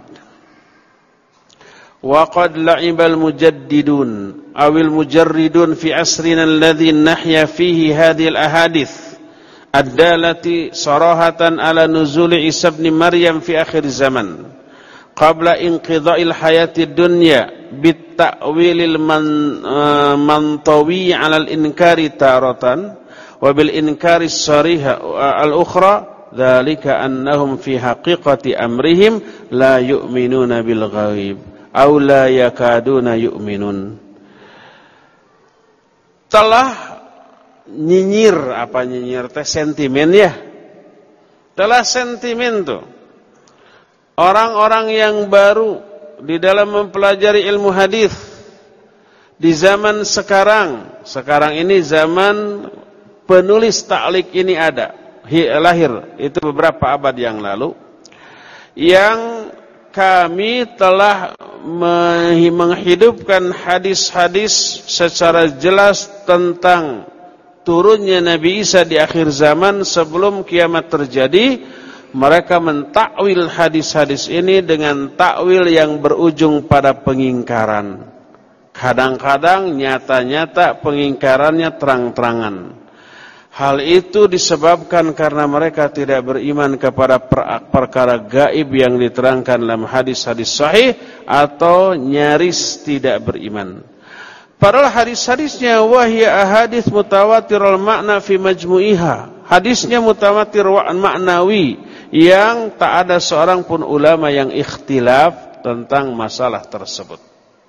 wa qad la'ibal mujaddidun awil mujarridun fi asrina alladhi nahya fihi hadhihi al-ahadith ad-dalati sarahatan ala nuzuli Isa bin Maryam fi akhir zaman qabla inqidha'il hayati dunya bit ta'wilil man, uh, mantawi 'ala al-inkari taratan wa bil inkari as-sariha al-ukhra dzalika annahum fi haqiqati amrihim la yu'minuna bil ghaib aw la yakaduna yu'minun. Telah nyinyir, apa nyinyir teh, sentimen ya. Telah sentimen tuh orang-orang yang baru di dalam mempelajari ilmu hadis di zaman sekarang. Sekarang ini zaman penulis ta'liq ini ada, lahir itu beberapa abad yang lalu, yang kami telah menghidupkan hadis-hadis secara jelas tentang turunnya Nabi Isa di akhir zaman sebelum kiamat terjadi, mereka mentakwil hadis-hadis ini dengan takwil yang berujung pada pengingkaran. Kadang-kadang nyata-nyata pengingkarannya terang-terangan. Hal itu disebabkan karena mereka tidak beriman kepada perkara gaib yang diterangkan dalam hadis-hadis sahih atau nyaris tidak beriman. Padahal hadis-hadisnya wahya ahadits mutawatirul makna fi majmu'iha. Hadisnya mutawatir maknawi yang tak ada seorang pun ulama yang ikhtilaf tentang masalah tersebut.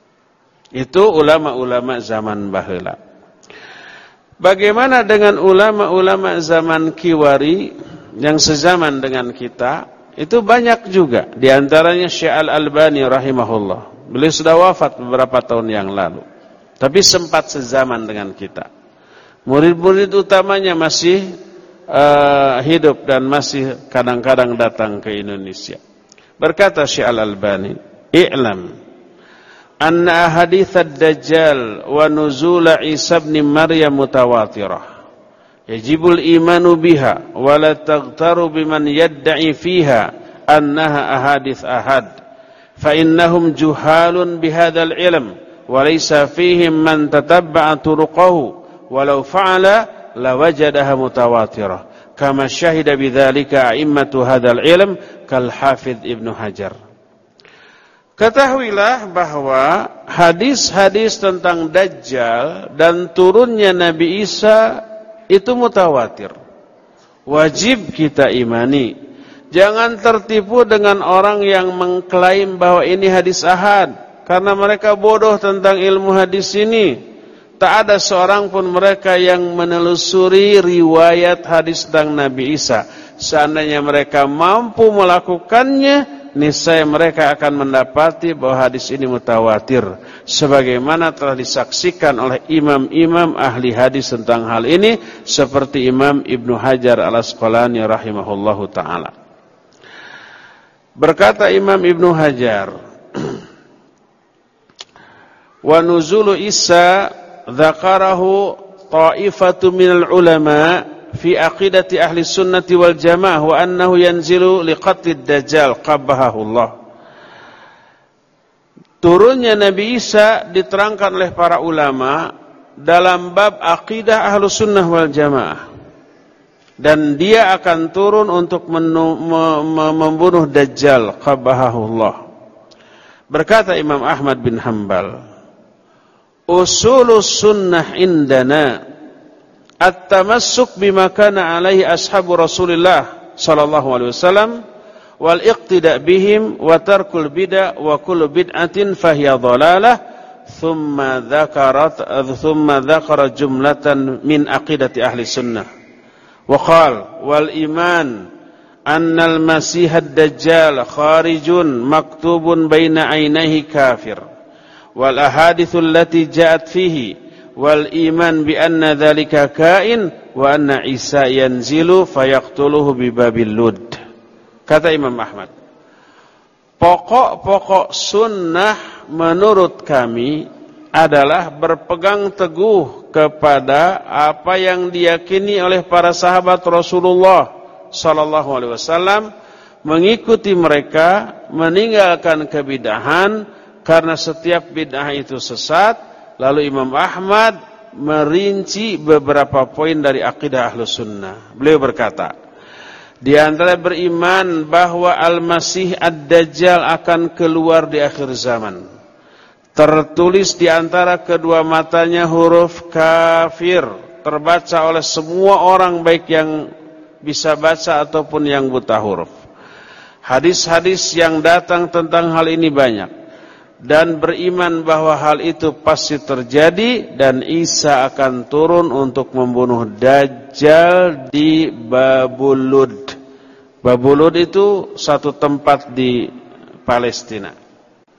Itu ulama-ulama zaman baheula. Bagaimana dengan ulama-ulama zaman Kiwari yang sezaman dengan kita? Itu banyak juga. Di antaranya Syekh Al-Albani rahimahullah. Beliau sudah wafat beberapa tahun yang lalu, tapi sempat sezaman dengan kita. Murid-murid utamanya masih uh, hidup dan masih kadang-kadang datang ke Indonesia. Berkata Syekh Al-Albani, "I'lam anna ahadits ad-dajjal wa nuzul Isa ibn Maryam mutawatirah. Yajibul imanu biha wa la taghtaru biman yad'i fiha annaha ahadits ahad. Fa innahum juhalun bihadzal ilm wa laysa fihim man tatabba'a turuqahu walau fa'ala lawajadaha mutawatirah. Kama syahida bidzalika a'immatu hadzal ilm kal Hafidz Ibnu Hajar." Ketahuilah bahwa hadis-hadis tentang Dajjal dan turunnya Nabi Isa itu mutawatir. Wajib kita imani. Jangan tertipu dengan orang yang mengklaim bahwa ini hadis ahad, karena mereka bodoh tentang ilmu hadis ini. Tak ada seorang pun mereka yang menelusuri riwayat hadis tentang Nabi Isa. Seandainya mereka mampu melakukannya, niscaya mereka akan mendapati bahwa hadis ini mutawatir, sebagaimana telah disaksikan oleh imam-imam ahli hadis tentang hal ini, seperti Imam Ibnu Hajar Al-Asqalani rahimahullahu ta'ala. Berkata Imam Ibnu Hajar, "Wa nuzulu Isa dzakarahu ta'ifatu minal ulama' fi aqidati ahli sunnati wal jamaah wa annahu yanzilu liqatid dajjal qabbahahullah." Turunnya Nabi Isa diterangkan oleh para ulama dalam bab aqidah ahlu sunnah wal jamaah, dan dia akan turun untuk membunuh dajjal qabbahahullah. Berkata Imam Ahmad bin Hanbal, "Usulus sunnah indana at-tamassuk bima kana alaihi ashabu Rasulillah sallallahu alaihi wasallam wal iqtida' bihim wa tarkul bid'ah wa kullu bid'atin fahiya dhalalah." Thumma dzakarat thumma dzakara jumlatan min aqidati ahli sunnah wa qala wal iman anna al-masih ad-dajjal kharijun maktubun baina aynayhi kafir wal ahaditsu allati ja'at fihi wal iman bi anna dzalika kain wa anna Isa yanzilu fayaqtuluhu bi babil lud. Kata Imam Ahmad, pokok-pokok sunnah menurut kami adalah berpegang teguh kepada apa yang diyakini oleh para sahabat Rasulullah sallallahu alaihi wasallam, mengikuti mereka, meninggalkan kebid'ahan karena setiap bid'ah itu sesat. Lalu Imam Ahmad merinci beberapa poin dari akidah Ahlus Sunnah. Beliau berkata, di antara beriman bahwa Al-Masih Ad-Dajjal akan keluar di akhir zaman. Tertulis di antara kedua matanya huruf kafir, terbaca oleh semua orang baik yang bisa baca ataupun yang buta huruf. Hadis-hadis yang datang tentang hal ini banyak, dan beriman bahwa hal itu pasti terjadi dan Isa akan turun untuk membunuh Dajjal di Babulud. Babulud itu satu tempat di Palestina.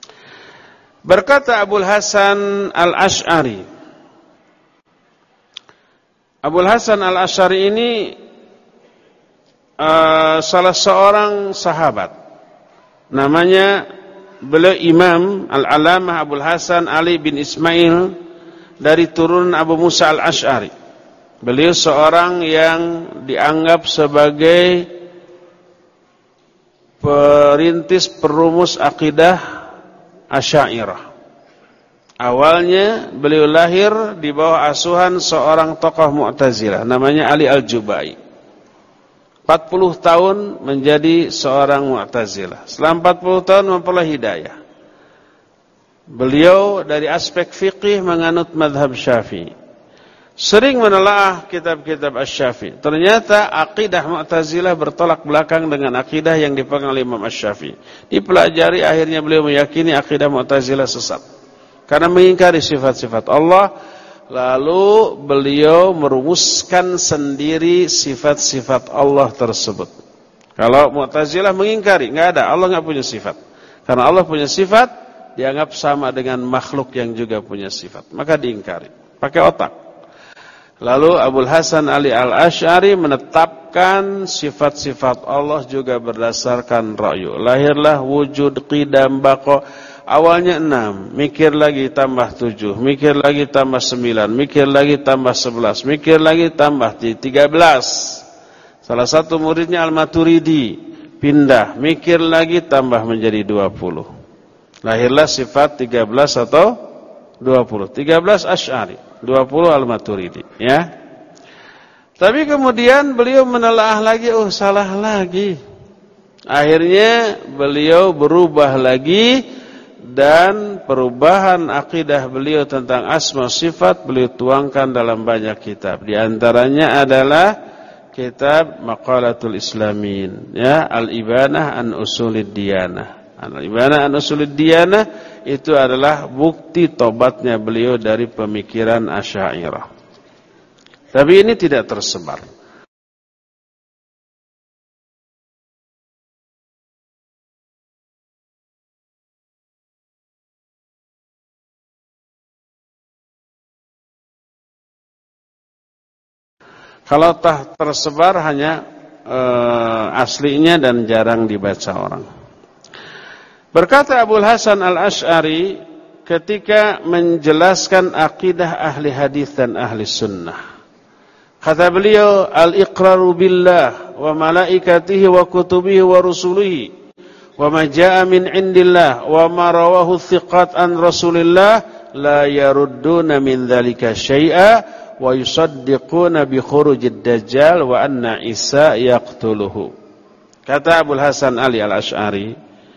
Berkata Abul Hasan Al-Asy'ari, Abul Hasan Al-Asy'ari ini uh, salah seorang sahabat. Namanya, beliau Imam Al-Alamah Abul Hasan Ali bin Ismail dari turunan Abu Musa Al-Asy'ari. Beliau seorang yang dianggap sebagai perintis perumus akidah Asy'ariyah. Awalnya beliau lahir di bawah asuhan seorang tokoh Mu'tazilah namanya Ali Al-Jubai. empat puluh tahun menjadi seorang Mu'tazilah. Selama empat puluh tahun memperoleh hidayah. Beliau dari aspek fikih menganut mazhab Syafi'i. Sering menelaah kitab-kitab Asy-Syafi'i. Ternyata akidah Mu'tazilah bertolak belakang dengan akidah yang dipegang oleh Imam Asy-Syafi'i. Dipelajari, akhirnya beliau meyakini akidah Mu'tazilah sesat. Karena mengingkari sifat-sifat Allah, lalu beliau merumuskan sendiri sifat-sifat Allah tersebut. Kalau Mu'tazilah mengingkari, enggak ada, Allah enggak punya sifat. Karena Allah punya sifat, dianggap sama dengan makhluk yang juga punya sifat. Maka diingkari, pakai otak. Lalu Abul Hasan Ali Al-Asy'ari menetapkan sifat-sifat Allah juga berdasarkan ra'yu. Lahirlah wujud, qidam, baqa. Awalnya enam, mikir lagi tambah tujuh, mikir lagi tambah sembilan, mikir lagi tambah sebelas, mikir lagi tambah tiga belas. Salah satu muridnya Al-Maturidi, pindah, mikir lagi tambah menjadi dua puluh. Lahirlah sifat tiga belas atau dua puluh. tiga belas Asy'ari, dua puluh Al-Maturidi, ya. Tapi kemudian beliau menelaah lagi, oh salah lagi. Akhirnya beliau berubah lagi. Dan perubahan akidah beliau tentang asma sifat beliau tuangkan dalam banyak kitab. Di antaranya adalah kitab Maqalatul Islamin, ya, Al-Ibanah an Usulid Diyanah. Al-Ibanah an Usulid Diyanah itu adalah bukti tobatnya beliau dari pemikiran Asy'ariyah. Tapi ini tidak tersebar. Kalau tak tersebar hanya e, aslinya dan jarang dibaca orang. Berkata Abul Hasan Al-Asy'ari ketika menjelaskan akidah ahli hadis dan ahli sunnah. Kata beliau, al-iqraru billah wa malaikatihi wa kutubihi wa rusulihi wa ma jaa min indillah wa ma rawahu thiqat an Rasulillah la yarudduna min dzalika syai'a wa yusaddiquna bi khurujid dajjal wa anna Isa yaqtuluhu. Kata Abul Hasan Ali Al-Asy'ari,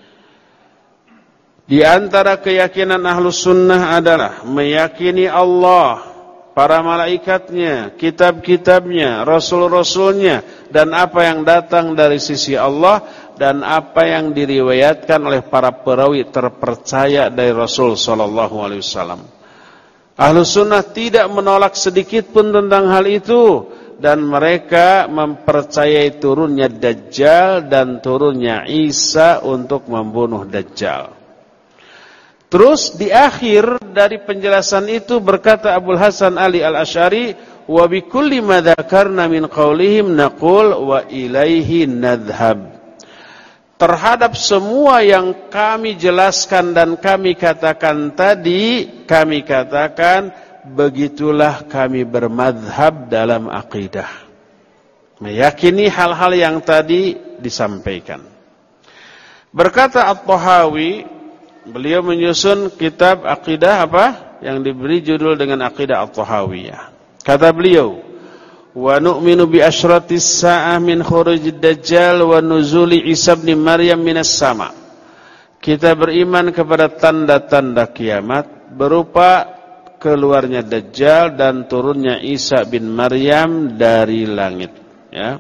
di antara keyakinan Ahlus Sunnah adalah meyakini Allah, para malaikatnya, kitab-kitabnya, rasul-rasulnya, dan apa yang datang dari sisi Allah dan apa yang diriwayatkan oleh para perawi terpercaya dari Rasul sallallahu alaihi wasallam. Ahlus Sunnah tidak menolak sedikit pun tentang hal itu, dan mereka mempercayai turunnya Dajjal dan turunnya Isa untuk membunuh Dajjal. Terus di akhir dari penjelasan itu berkata Abul Hasan Ali Al-Asy'ari, wa bi kulli ma dzakarna min qaulihim naqul wa ilaihi nadhhab. Terhadap semua yang kami jelaskan dan kami katakan tadi, kami katakan begitulah kami bermadhab dalam akidah. Meyakini hal-hal yang tadi disampaikan. Berkata At-Tahawi, beliau menyusun kitab akidah apa? Yang diberi judul dengan Aqidah At-Tahawiyah. Kata beliau, wa nu'minu bi asyratis sa'ah min khurujid dajjal wa nuzuli Isa bin Maryam minas sama. Kita beriman kepada tanda-tanda kiamat berupa keluarnya Dajjal dan turunnya Isa bin Maryam dari langit, ya.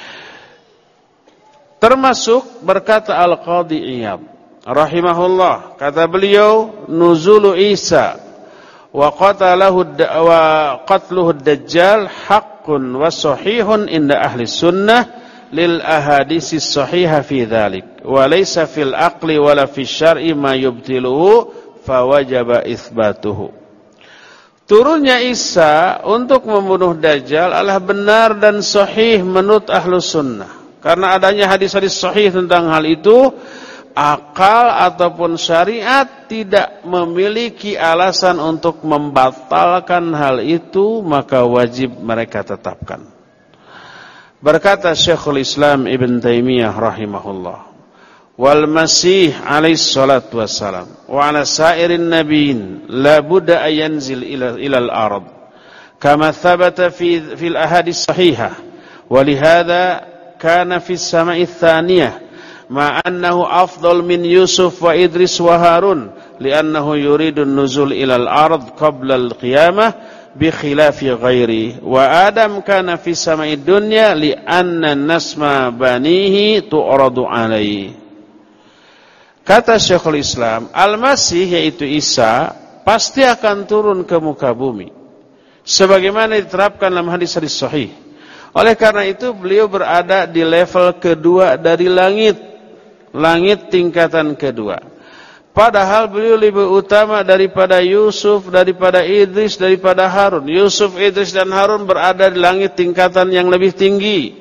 Termasuk berkata Al-Qadhi Iyad rahimahullah, kata beliau, nuzulu Isa wa qatalahu wa qatluhu Dajjal haqqun wa sahihun inda ahli sunnah lil ahaditsis sahihah fi dzalik wa laysa fil aqli wala fis syar'i ma yubtiluhu fa wajaba itsbatuhu. Turunnya Isa untuk membunuh Dajjal adalah benar dan sahih menurut ahli sunnah. Karena adanya hadis-hadis sahih tentang hal itu, akal ataupun syariat tidak memiliki alasan untuk membatalkan hal itu, maka wajib mereka tetapkan. Berkata Syekhul Islam Ibn Taimiyah rahimahullah, wal masih alaihi salatu wassalam wa ala sairin nabiyyin la budda an yanzil ila ila al-ard kama thabata fi fil ahadits sahihah wa lihadza kana fi as-sama'i ats-tsaniyah ma annahu afdal min Yusuf wa Idris wa Harun li'annahu yuridu an-nuzul ila al-ard qabla al-qiyamah bi khilafi ghairi wa Adam kana fi sama'i dunya li'anna nasma banihi tu'radu alaihi. Kata Syekhul Islam, Al-Masih yaitu Isa pasti akan turun ke muka bumi sebagaimana diterapkan dalam hadis-hadis sahih. Oleh karena itu beliau berada di level kedua dari langit, langit tingkatan kedua. Padahal beliau lebih utama daripada Yusuf, daripada Idris, daripada Harun. Yusuf, Idris dan Harun berada di langit tingkatan yang lebih tinggi.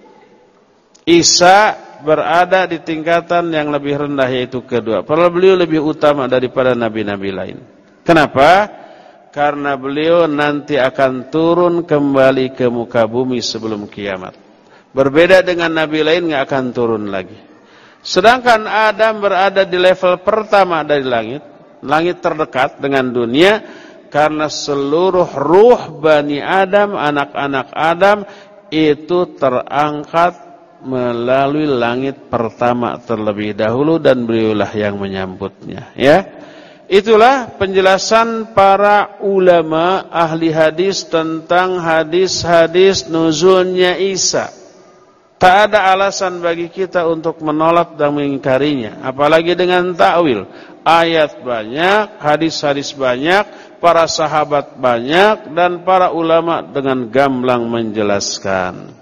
Isa berada di tingkatan yang lebih rendah yaitu kedua. Padahal beliau lebih utama daripada nabi-nabi lain. Kenapa? Karena beliau nanti akan turun kembali ke muka bumi sebelum kiamat. Berbeda dengan nabi lain, nggak akan turun lagi. Sedangkan Adam berada di level pertama dari langit, langit terdekat dengan dunia, karena seluruh ruh Bani Adam, anak-anak Adam itu terangkat melalui langit pertama terlebih dahulu dan beliaulah yang menyambutnya, ya. Itulah penjelasan para ulama ahli hadis tentang hadis-hadis nuzulnya Isa. Tak ada alasan bagi kita untuk menolak dan mengingkarinya, apalagi dengan takwil. Ayat banyak, hadis-hadis banyak, para sahabat banyak, dan para ulama dengan gamblang menjelaskan.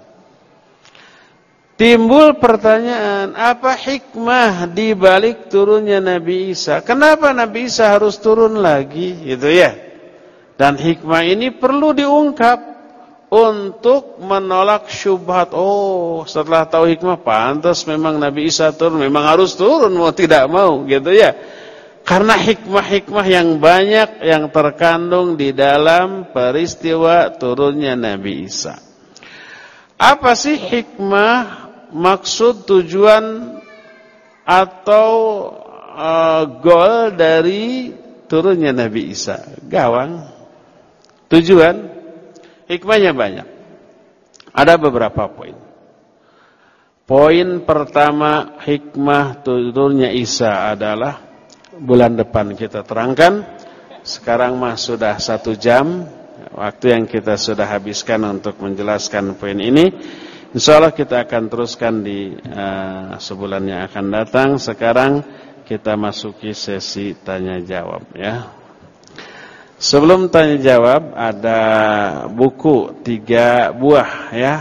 Timbul pertanyaan, apa hikmah di balik turunnya Nabi Isa? Kenapa Nabi Isa harus turun lagi? Gitu ya. Dan hikmah ini perlu diungkap untuk menolak syubhat. Oh, setelah tahu hikmah, pantas memang Nabi Isa turun, memang harus turun mau tidak mau, gitu ya. Karena hikmah-hikmah yang banyak yang terkandung di dalam peristiwa turunnya Nabi Isa. Apa sih hikmah, maksud, tujuan atau uh, goal dari turunnya Nabi Isa? Gawang. Tujuan, hikmahnya banyak. Ada beberapa poin. Poin pertama, hikmah turunnya Isa adalah bulan depan kita terangkan. Sekarang mah sudah satu jam waktu yang kita sudah habiskan untuk menjelaskan poin ini. InsyaAllah kita akan teruskan di uh, sebulan yang akan datang. Sekarang kita masuki sesi tanya jawab, ya. Sebelum tanya jawab, ada buku tiga buah, ya.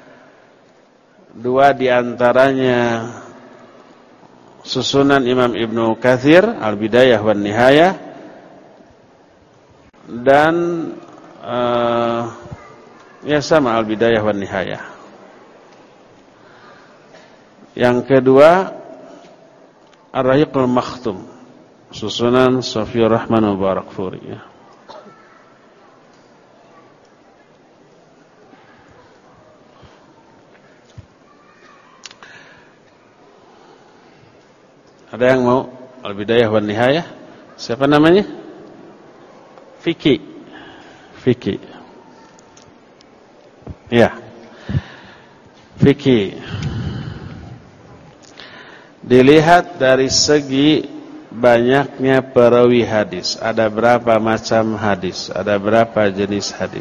Dua diantaranya susunan Imam Ibnu Katsir, Al-Bidayah wan Nihayah, dan uh, ya sama Al-Bidayah wan Nihayah. Yang kedua, Ar-Rahiqul Makhtum, susunan Sofiyur Rahman Mubarakfuri, ya. Ada yang mau Al-Bidayah wan Nihayah? Siapa namanya? Fiki. Fiki. Ya. Fiki. Dilihat dari segi banyaknya perawi hadis. Ada berapa macam hadis? Ada berapa jenis hadis?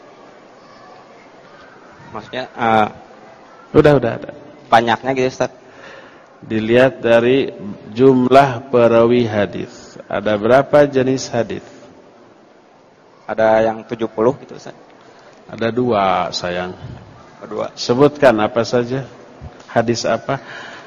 Maksudnya uh, Udah, udah ada. Banyaknya gitu, Ustaz. Dilihat dari jumlah perawi hadis. Ada berapa jenis hadis? Ada yang tujuh puluh gitu, Ustaz. Ada dua, sayang. Dua. Sebutkan apa saja? Hadis apa?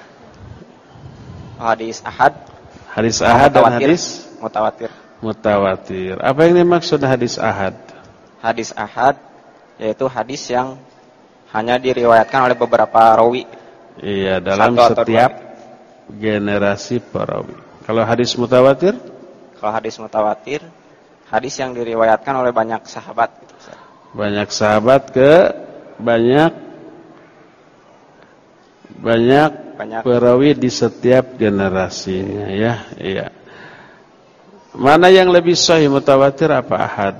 Hadis ahad. Hadis ahad dan hadis mutawatir. Mutawatir. Apa yang dimaksud hadis ahad? Hadis ahad yaitu hadis yang hanya diriwayatkan oleh beberapa rawi. Iya, dalam setiap generasi perawi. Kalau hadis mutawatir? Kalau hadis mutawatir, hadis yang diriwayatkan oleh banyak sahabat gitu, Ustaz. Banyak sahabat ke banyak Banyak, Banyak. perawi di setiap generasinya ya. Iya. Mana yang lebih sahih, mutawatir apa ahad?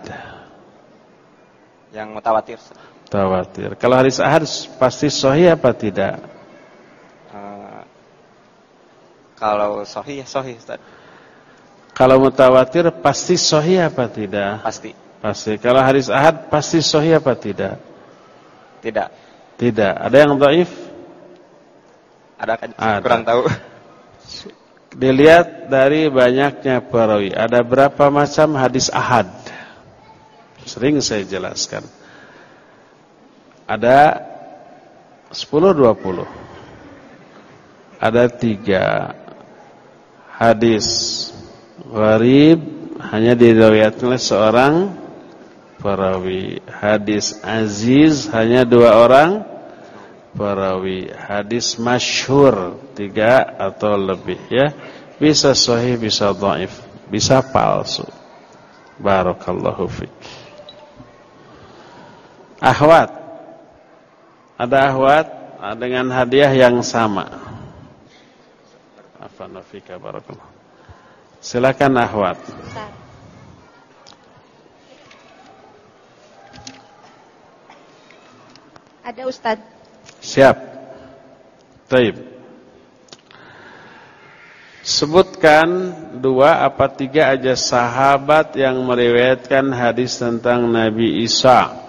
Yang mutawatir. Mutawatir. Kalau hadis ahad pasti sahih apa tidak? Uh, kalau sahih, sahih Ustaz. Kalau mutawatir pasti sahih apa tidak? Pasti. Pasti. Kalau hadis ahad pasti sahih apa tidak? Tidak. Tidak. Ada yang dhaif? Ada kan? Ada. Kurang tahu. Dilihat dari banyaknya perawi. Ada berapa macam hadis ahad? Sering saya jelaskan. Ada sepuluh dua puluh. Ada tiga hadis gharib hanya diriwayatkan oleh seorang perawi. Hadis aziz hanya dua orang perawi. Hadis masyhur tiga atau lebih ya. Bisa sahih, bisa dhaif, bisa palsu. Barakallahu fik. Ahwat. Ada ahwat dengan hadiah yang sama. Afwan fika barakallahu. Silakan ahwat. Ada Ustaz. Siap. Taib. Sebutkan dua apa tiga aja sahabat yang meriwayatkan hadis tentang Nabi Isa.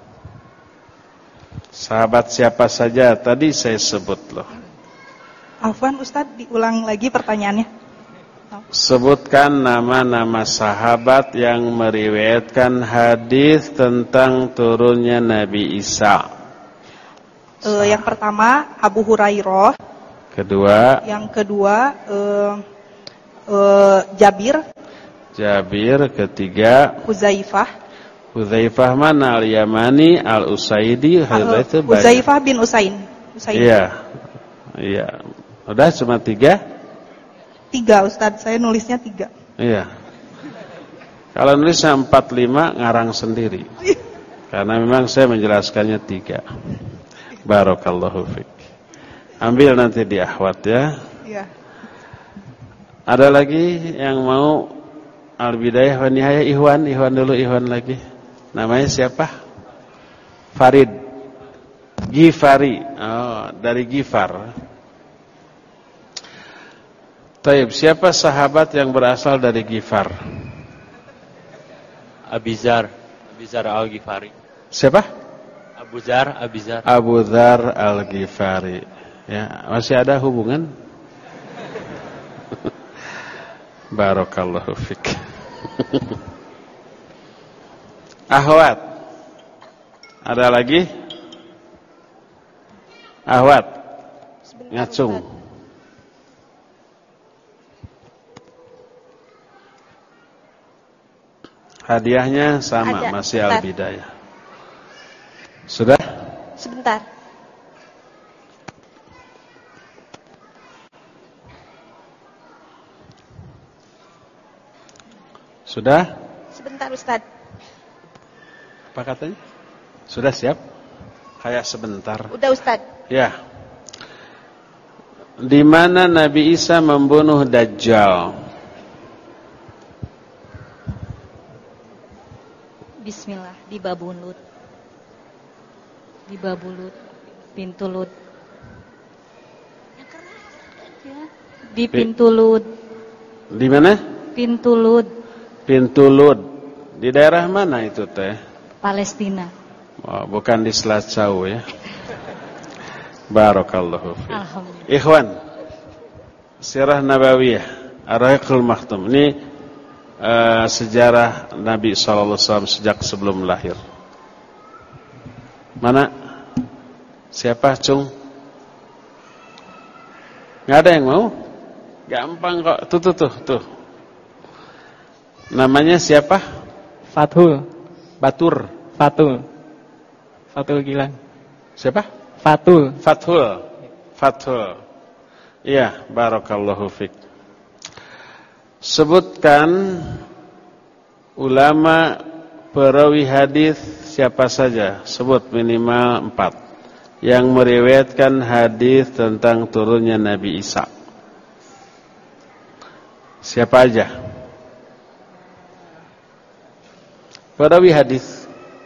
Sahabat siapa saja tadi saya sebut loh. Afwan Ustaz, diulang lagi pertanyaannya. Sebutkan nama-nama sahabat yang meriwayatkan hadis tentang turunnya Nabi Isa. Uh, yang pertama Abu Hurairah. Kedua. Yang kedua uh, uh, Jabir. Jabir. Ketiga Huzaifah. Huzaifah mana? Al-Yamani, Al-Usaidi, uh, Huzaifah bin Usain. Usain. Iya. Iya. Udah cuma tiga? Tiga Ustaz, saya nulisnya tiga. Iya. Kalau nulisnya empat lima ngarang sendiri. Karena memang saya menjelaskannya tiga. Barakallahu fiik. Ambil nanti di akhwat ya. Iya. Ada lagi yang mau al-bidayah wa nihayah? Ihwan, Ihwan dulu, Ihwan lagi. Namanya siapa? Farid Ghifari. Oh, dari Ghifar. Taib, siapa sahabat yang berasal dari Ghifar? Abizar, Abizar Al-Ghifari. Siapa? Abu Zar, Abizar. Abu Dzar Al-Ghifari. Ya, masih ada hubungan? Barakallahu fik. Ahwat. Ada lagi? Ahwat. Ngacung. Hadiahnya sama, ada, masih sebentar. al-bidayah. Sudah? Sebentar. Sudah? Sebentar Ustaz. Apa katanya? Sudah siap? Kayak sebentar. Udah Ustaz. Ya. Di mana Nabi Isa membunuh Dajjal? Bismillah, di Babun Lut. Di Babulut, pintu Lut. Ya, di pintu Lut. Di mana? Pintu Lut, Pintu Lud. Di daerah mana itu teh? Palestina. Oh, bukan di Selat Cau ya. Barakallahu fiik. Alhamdulillah. Ikhwan, Sirah Nabawiyah, Ar-Rahiqul Makhtum. Ini uh, sejarah Nabi sallallahu alaihi wasallam sejak sebelum lahir. Mana? Siapa, Cung? Nggak ada yang mau? Gampang kok. Tuh, tuh, tuh, tuh. Namanya siapa? Fathul. Batur. Fatul. Fatul Gilang. Siapa? Fatul. Fathul. Fathul. Iya, barakallahu fik. Sebutkan ulama perawi hadis siapa saja. Sebut minimal empat. yang meriwayatkan hadis tentang turunnya Nabi Isa? Siapa aja? Perawi hadis.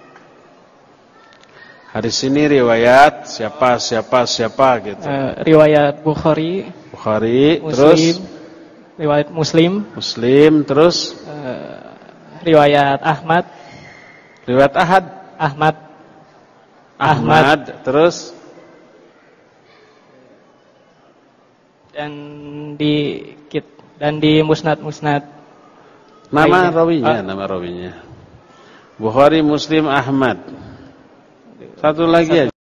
Hadis ini riwayat siapa siapa siapa gitu. Uh, riwayat Bukhari, Bukhari, Muslim, terus riwayat Muslim, Muslim, terus uh, riwayat Ahmad, riwayat Ahad, Ahmad, Ahmad, Ahmad, terus dan di dan di musnad-musnad. Nama lainnya. rawinya, Ah. nama rawinya. Bukhari, Muslim, Ahmad. Satu lagi aja.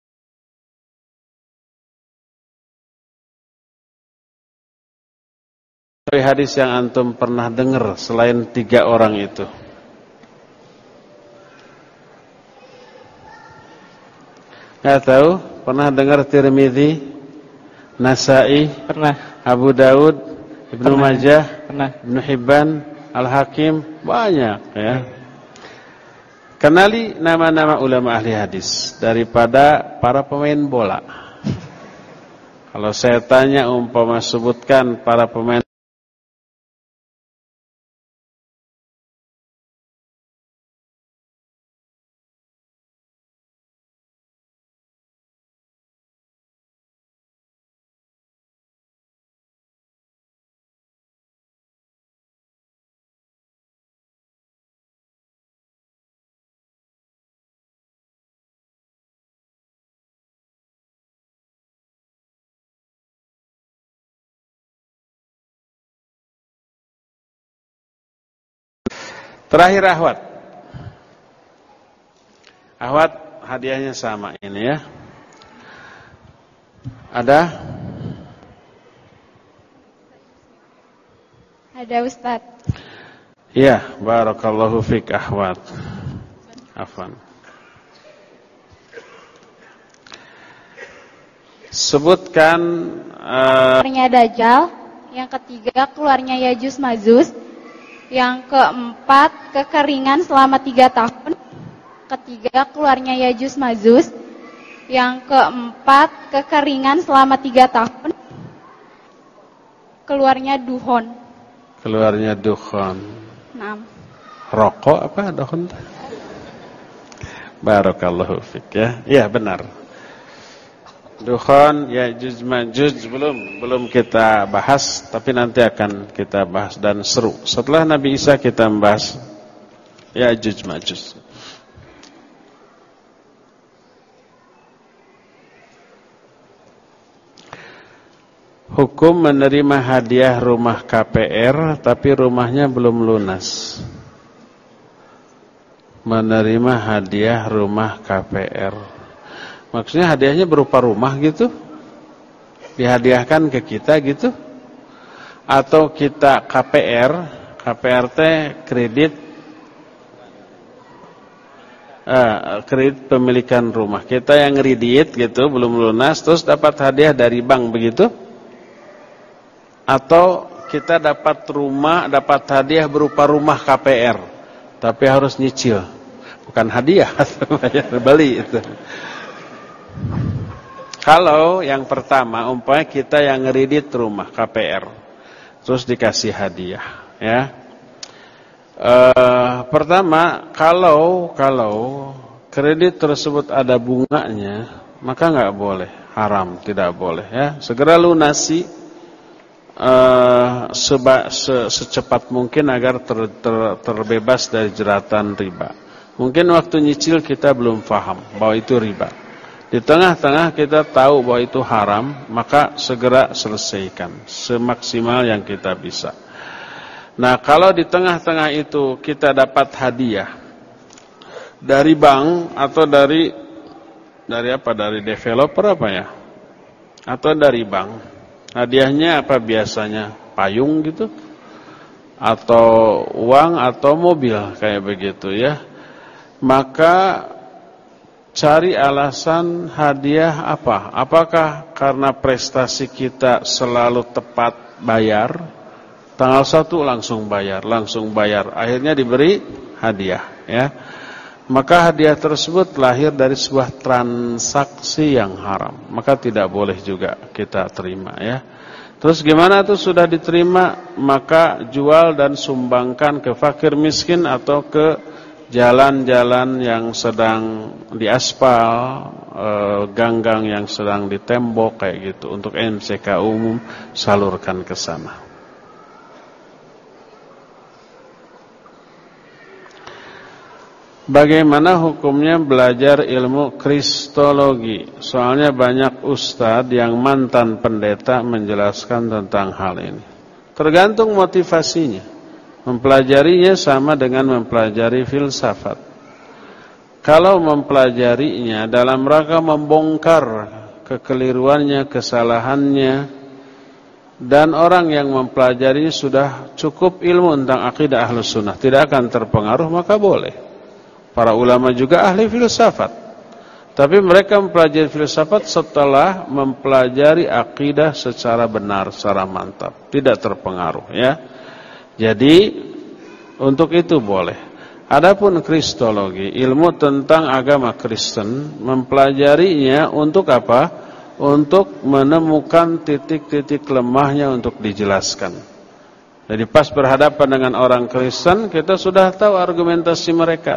Hadis yang antum pernah dengar selain tiga orang itu. Nggak tahu? Pernah dengar Tirmidzi, Nasa'i, Pernah. Abu Daud, Ibnu Majah, Pernah. Ibnu Hibban, Al-Hakim, banyak ya. Kenali nama-nama ulama ahli hadis daripada para pemain bola. Kalau saya tanya umpama sebutkan para pemain terakhir Ahwat. Ahwat hadiahnya sama ini ya. Ada? Ada Ustadz. Iya, barakallahu fik Ahwat. Afwan. Sebutkan uh, keluarnya Dajjal, yang ketiga keluarnya Yajuj Majuj, yang keempat kekeringan selama tiga tahun, ketiga keluarnya Yajuj Majuj, yang keempat kekeringan selama tiga tahun, keluarnya duhon. Keluarnya duhon. Enam. Rokok apa duhon? Barakallahu fik ya. Iya benar. Duhon, Yajuj Majuj belum belum kita bahas, tapi nanti akan kita bahas dan seru. Setelah Nabi Isa kita membahas Yajuj Majuj. Hukum menerima hadiah rumah K P R tapi rumahnya belum lunas. Menerima hadiah rumah K P R. Maksudnya hadiahnya berupa rumah gitu? Dihadiahkan ke kita gitu? Atau kita K P R, K P R T kredit eh, kredit pemilikan rumah. Kita yang kredit gitu, belum lunas, terus dapat hadiah dari bank begitu? Atau kita dapat rumah, dapat hadiah berupa rumah K P R, tapi harus nyicil. Bukan hadiah, bayar beli itu. Kalau yang pertama, umpamanya kita yang ngeridit rumah K P R, terus dikasih hadiah, ya. E, pertama, kalau kalau kredit tersebut ada bunganya, maka nggak boleh, haram, tidak boleh, ya. Segera lunasi e, seba, se, secepat mungkin agar ter, ter, terbebas dari jeratan riba. Mungkin waktu nyicil kita belum paham bahwa itu riba. Di tengah-tengah kita tahu bahwa itu haram, maka segera selesaikan semaksimal yang kita bisa. Nah, kalau di tengah-tengah itu kita dapat hadiah dari bank atau dari dari apa? Dari developer apa ya? Atau dari bank. Hadiahnya apa biasanya? Payung gitu? Atau uang atau mobil kayak begitu ya. Maka cari alasan hadiah apa? Apakah karena prestasi kita selalu tepat bayar? Tanggal satu langsung bayar, langsung bayar. Akhirnya diberi hadiah, ya. maka hadiah tersebut lahir dari sebuah transaksi yang haram, maka tidak boleh juga kita terima ya. Terus gimana tuh sudah diterima, maka jual dan sumbangkan ke fakir miskin atau ke jalan-jalan yang sedang diaspal, gang-gang yang sedang ditembok kayak gitu, untuk M C K umum salurkan ke sana. Bagaimana hukumnya belajar ilmu kristologi? Soalnya banyak ustadz yang mantan pendeta menjelaskan tentang hal ini. Tergantung motivasinya. Mempelajarinya sama dengan mempelajari filsafat. Kalau mempelajarinya dalam rangka membongkar kekeliruannya, kesalahannya, dan orang yang mempelajarinya sudah cukup ilmu tentang akidah Ahlus Sunnah, tidak akan terpengaruh, maka boleh. Para ulama juga ahli filsafat, tapi mereka mempelajari filsafat setelah mempelajari akidah secara benar, secara mantap, tidak terpengaruh ya. Jadi untuk itu boleh. Adapun kristologi, ilmu tentang agama Kristen, mempelajarinya untuk apa? Untuk menemukan titik-titik lemahnya untuk dijelaskan. Jadi pas berhadapan dengan orang Kristen, kita sudah tahu argumentasi mereka.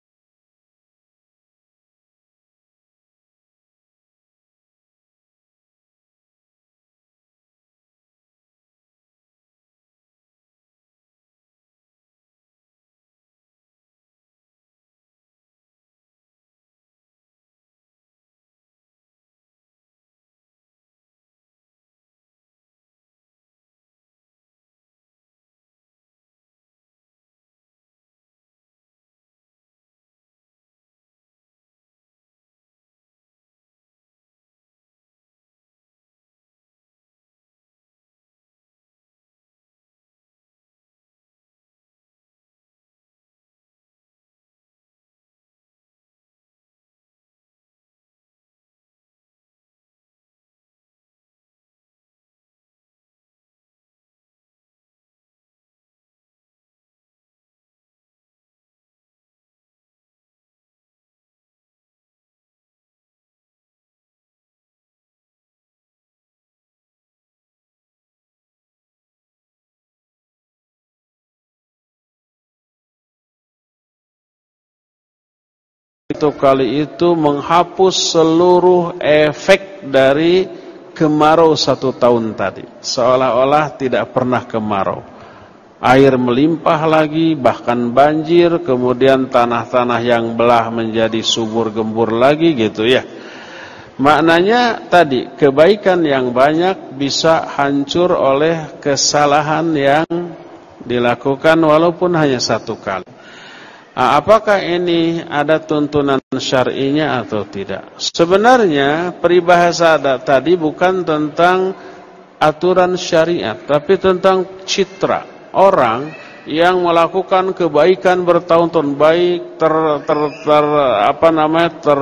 Itu kali itu menghapus seluruh efek dari kemarau satu tahun tadi. Seolah-olah tidak pernah kemarau. Air melimpah lagi, bahkan banjir, kemudian tanah-tanah yang belah menjadi subur gembur lagi gitu ya. Maknanya tadi, kebaikan yang banyak bisa hancur oleh kesalahan yang dilakukan walaupun hanya satu kali. Apakah ini ada tuntunan syar'inya atau tidak? Sebenarnya peribahasa tadi bukan tentang aturan syariat, tapi tentang citra orang yang melakukan kebaikan bertahun-tahun, baik ter, ter, ter apa namanya ter,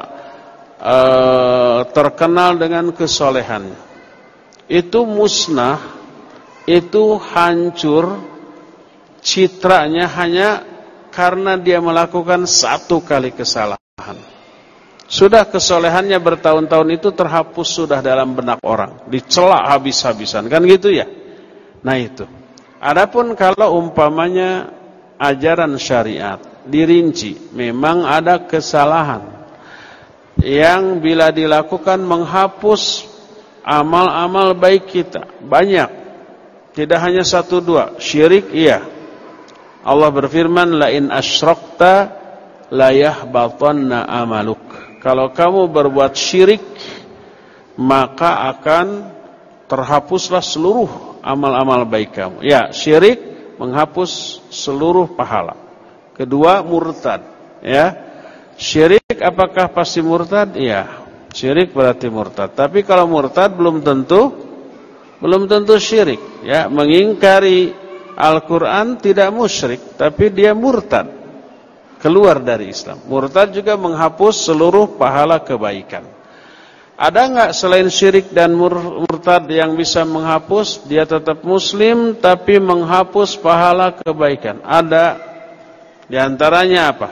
uh, terkenal dengan kesolehannya. Itu musnah, itu hancur citranya hanya karena dia melakukan satu kali kesalahan. Sudah kesolehannya bertahun-tahun itu terhapus sudah dalam benak orang, dicela habis-habisan, kan gitu ya. Nah itu. Adapun kalau umpamanya ajaran syariat dirinci, memang ada kesalahan yang bila dilakukan menghapus amal-amal baik kita, banyak. Tidak hanya satu dua, syirik iya. Allah berfirman, la in asyrakta la yahbatanna amaluk. Kalau kamu berbuat syirik, maka akan terhapuslah seluruh amal-amal baik kamu. Ya, syirik menghapus seluruh pahala. Kedua, murtad. Ya, syirik apakah pasti murtad? Ya, syirik berarti murtad. Tapi kalau murtad belum tentu, belum tentu syirik. Ya, mengingkari Al-Quran tidak musyrik, tapi dia murtad, keluar dari Islam. Murtad juga menghapus seluruh pahala kebaikan. Ada enggak selain syirik dan murtad yang bisa menghapus? Dia tetap muslim, tapi menghapus pahala kebaikan. Ada. Di antaranya apa?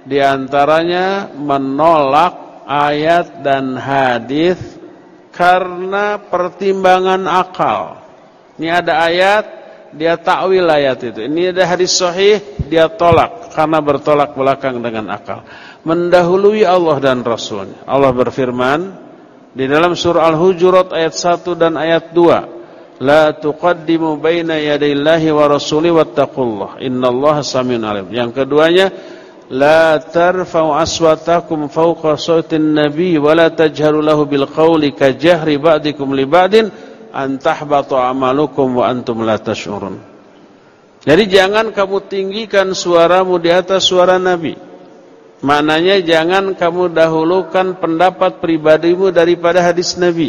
Di antaranya menolak ayat dan hadis karena pertimbangan akal. Ini ada ayat, dia takwil ayat itu. Ini ada hadis sahih, dia tolak karena bertolak belakang dengan akal. Mendahului Allah dan Rasulnya. Allah berfirman di dalam surah Al-Hujurat ayat satu dan ayat dua, la tuqaddimu baina yadayillahi wa rasuli wattaqullah innallaha samiun alim. Yang keduanya, la tarfa'u aswatakum fawqa sautin nabi wa la tajharu lahu bil qawli ka jahri ba'dikum li ba'din an tahbatu amalukum wa antum la tash'urun. Jadi jangan kamu tinggikan suaramu di atas suara Nabi. Maknanya jangan kamu dahulukan pendapat pribadimu daripada hadis Nabi.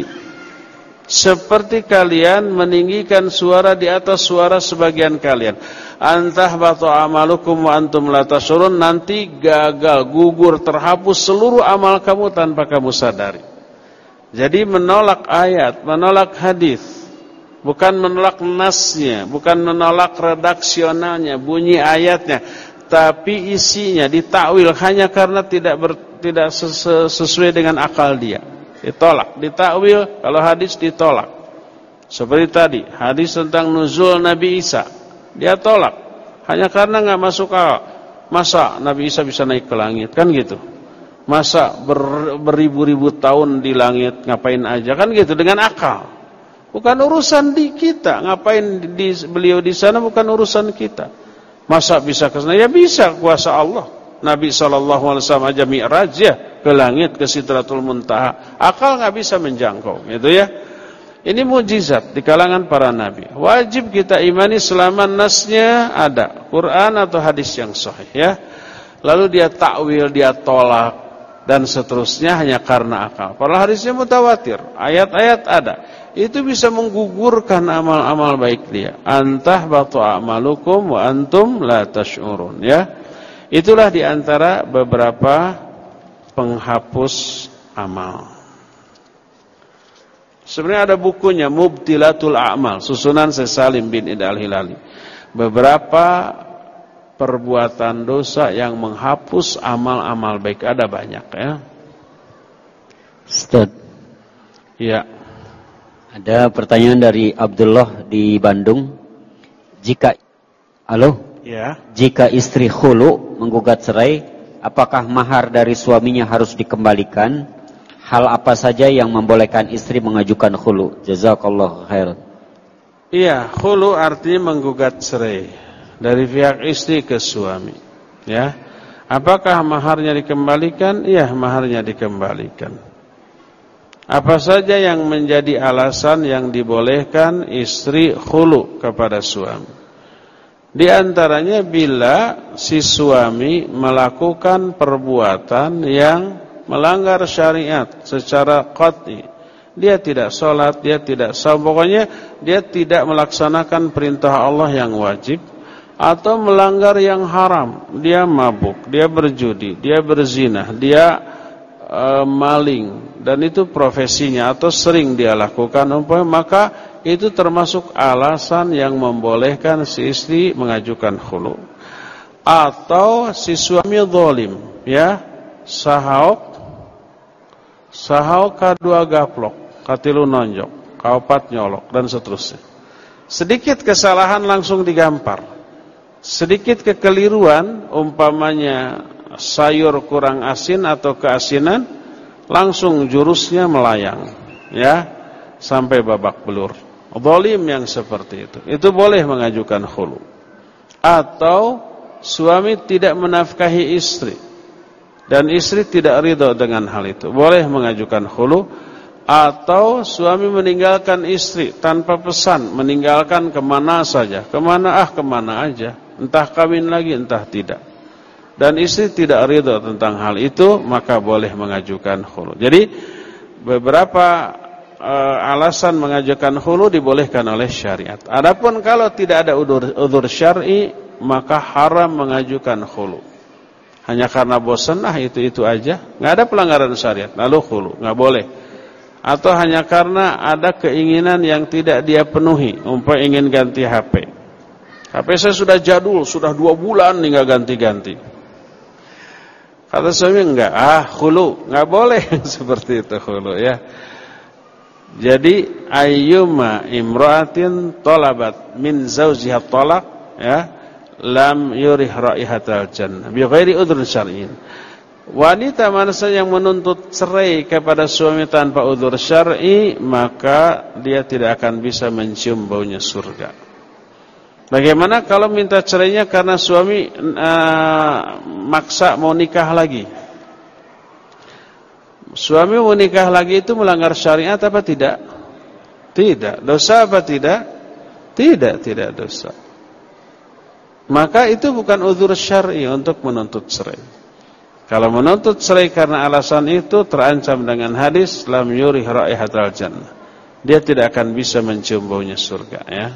Seperti kalian meninggikan suara di atas suara sebagian kalian. Antah batu amalukum wa antum la tashurun, nanti gagal, gugur, terhapus seluruh amal kamu tanpa kamu sadari. Jadi menolak ayat, menolak hadis, bukan menolak nasnya, bukan menolak redaksionalnya, bunyi ayatnya, tapi isinya ditakwil hanya karena tidak ber, tidak sesuai dengan akal dia. Ditolak, ditakwil, kalau hadis ditolak. Seperti tadi, hadis tentang nuzul Nabi Isa, dia tolak hanya karena enggak masuk akal. Masa Nabi Isa bisa naik ke langit, kan gitu. Masa ber, beribu-ribu tahun di langit ngapain aja, kan gitu, dengan akal. Bukan urusan di kita, ngapain di, beliau di sana bukan urusan kita. Masa bisa ke sana? Ya bisa, kuasa Allah. Nabi shallallahu alaihi wasallam aja mi'raj ya ke langit, ke Sidratul Muntaha. Akal nggak bisa menjangkau, gitu ya. Ini mukjizat di kalangan para nabi. Wajib kita imani selama nasnya ada, Quran atau hadis yang sahih ya. Lalu dia takwil, dia tolak dan seterusnya hanya karena akal. Padahal hadisnya mutawatir, ayat-ayat ada. Itu bisa menggugurkan amal-amal baik dia. Antah batu amalukum wa antum la tash'urun ya. Itulah diantara beberapa penghapus amal. Sebenarnya ada bukunya Mubtilatul A'mal, susunan Syekh Salim bin Id Al-Hilali. Beberapa perbuatan dosa yang menghapus amal-amal baik, ada banyak ya. Ustaz. Ya. Ada pertanyaan dari Abdullah di Bandung. Jika Halo? Ya. Jika istri khulu menggugat cerai, apakah mahar dari suaminya harus dikembalikan? Hal apa saja yang membolehkan istri mengajukan khulu? Jazakallahu khairan. Iya, khulu artinya menggugat cerai dari pihak istri ke suami. Ya. Apakah maharnya dikembalikan? Iya, maharnya dikembalikan. Apa saja yang menjadi alasan yang dibolehkan istri khulu kepada suami? Di antaranya bila si suami melakukan perbuatan yang melanggar syariat secara qat'i. Dia tidak sholat, dia tidak saum, pokoknya dia tidak melaksanakan perintah Allah yang wajib atau melanggar yang haram. Dia mabuk, dia berjudi, dia berzina, dia e, maling, dan itu profesinya atau sering dia lakukan, maka itu termasuk alasan yang membolehkan si istri mengajukan khulu. Atau si suami zalim, ya, sahauk, sahauk kadua gaplok, katilu nonjok, kaopat nyolok, dan seterusnya. Sedikit kesalahan langsung digampar. Sedikit kekeliruan, umpamanya sayur kurang asin atau keasinan, langsung jurusnya melayang, ya, sampai babak belur. Zalim yang seperti itu, itu boleh mengajukan khulu. Atau suami tidak menafkahi istri dan istri tidak ridho dengan hal itu, boleh mengajukan khulu. Atau suami meninggalkan istri tanpa pesan, meninggalkan kemana saja, kemana ah kemana aja, entah kawin lagi entah tidak, dan istri tidak ridho tentang hal itu, maka boleh mengajukan khulu. Jadi beberapa Uh, alasan mengajukan khulu dibolehkan oleh syariat. Adapun kalau tidak ada udzur udzur syar'i, maka haram mengajukan khulu. Hanya karena bosan, ah itu-itu aja, enggak ada pelanggaran syariat, lalu khulu, enggak boleh. Atau hanya karena ada keinginan yang tidak dia penuhi, umpama ingin ganti H P. H P saya sudah jadul, sudah dua bulan nih enggak ganti-ganti. Kata suami enggak, ah khulu, enggak boleh seperti itu khulu ya. Jadi ayyuma imra'atin talabat min zawjiha talaq ya, lam yurih raihatal jannah bi ghairi udhrin syar'iyyin. Wanita mana saja yang menuntut cerai kepada suami tanpa udhur syar'i, maka dia tidak akan bisa mencium baunya surga. Bagaimana kalau minta cerainya karena suami uh, maksa mau nikah lagi? Suami mau nikah lagi itu melanggar syariat apa tidak? Tidak. Dosa apa tidak? Tidak, tidak dosa. Maka itu bukan uzur syar'i untuk menuntut cerai. Kalau menuntut cerai karena alasan itu terancam dengan hadis lam yurih raihatal jannah. Dia tidak akan bisa mencium baunya surga ya.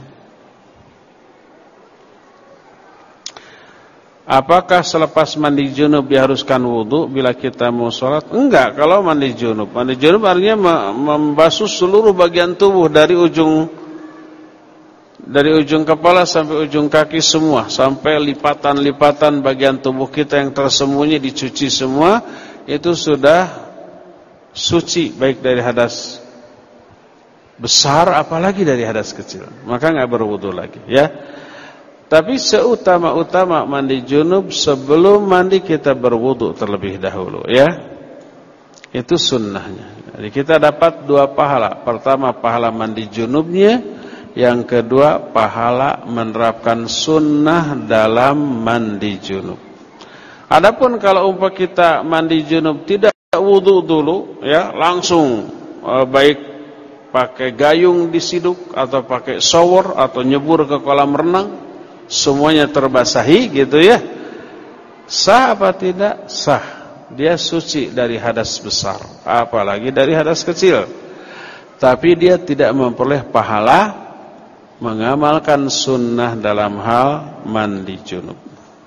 Apakah selepas mandi junub diharuskan wudu bila kita mau sholat? Enggak, kalau mandi junub. Mandi junub artinya membasuh seluruh bagian tubuh dari ujung dari ujung kepala sampai ujung kaki semua, sampai lipatan-lipatan bagian tubuh kita yang tersembunyi dicuci semua, itu sudah suci baik dari hadas besar apalagi dari hadas kecil. Maka enggak berwudu lagi, ya. Tapi seutama-utama mandi junub, sebelum mandi kita berwudu terlebih dahulu ya. Itu sunnahnya. Jadi kita dapat dua pahala. Pertama pahala mandi junubnya, yang kedua pahala menerapkan sunnah dalam mandi junub. Adapun kalau umpah kita mandi junub tidak wudu dulu ya, langsung eh, baik pakai gayung disiduk atau pakai shower atau nyebur ke kolam renang, semuanya terbasahi gitu ya. Sah apa tidak? Sah. Dia suci dari hadas besar, apalagi dari hadas kecil. Tapi dia tidak memperoleh pahala mengamalkan sunnah dalam hal mandi junub.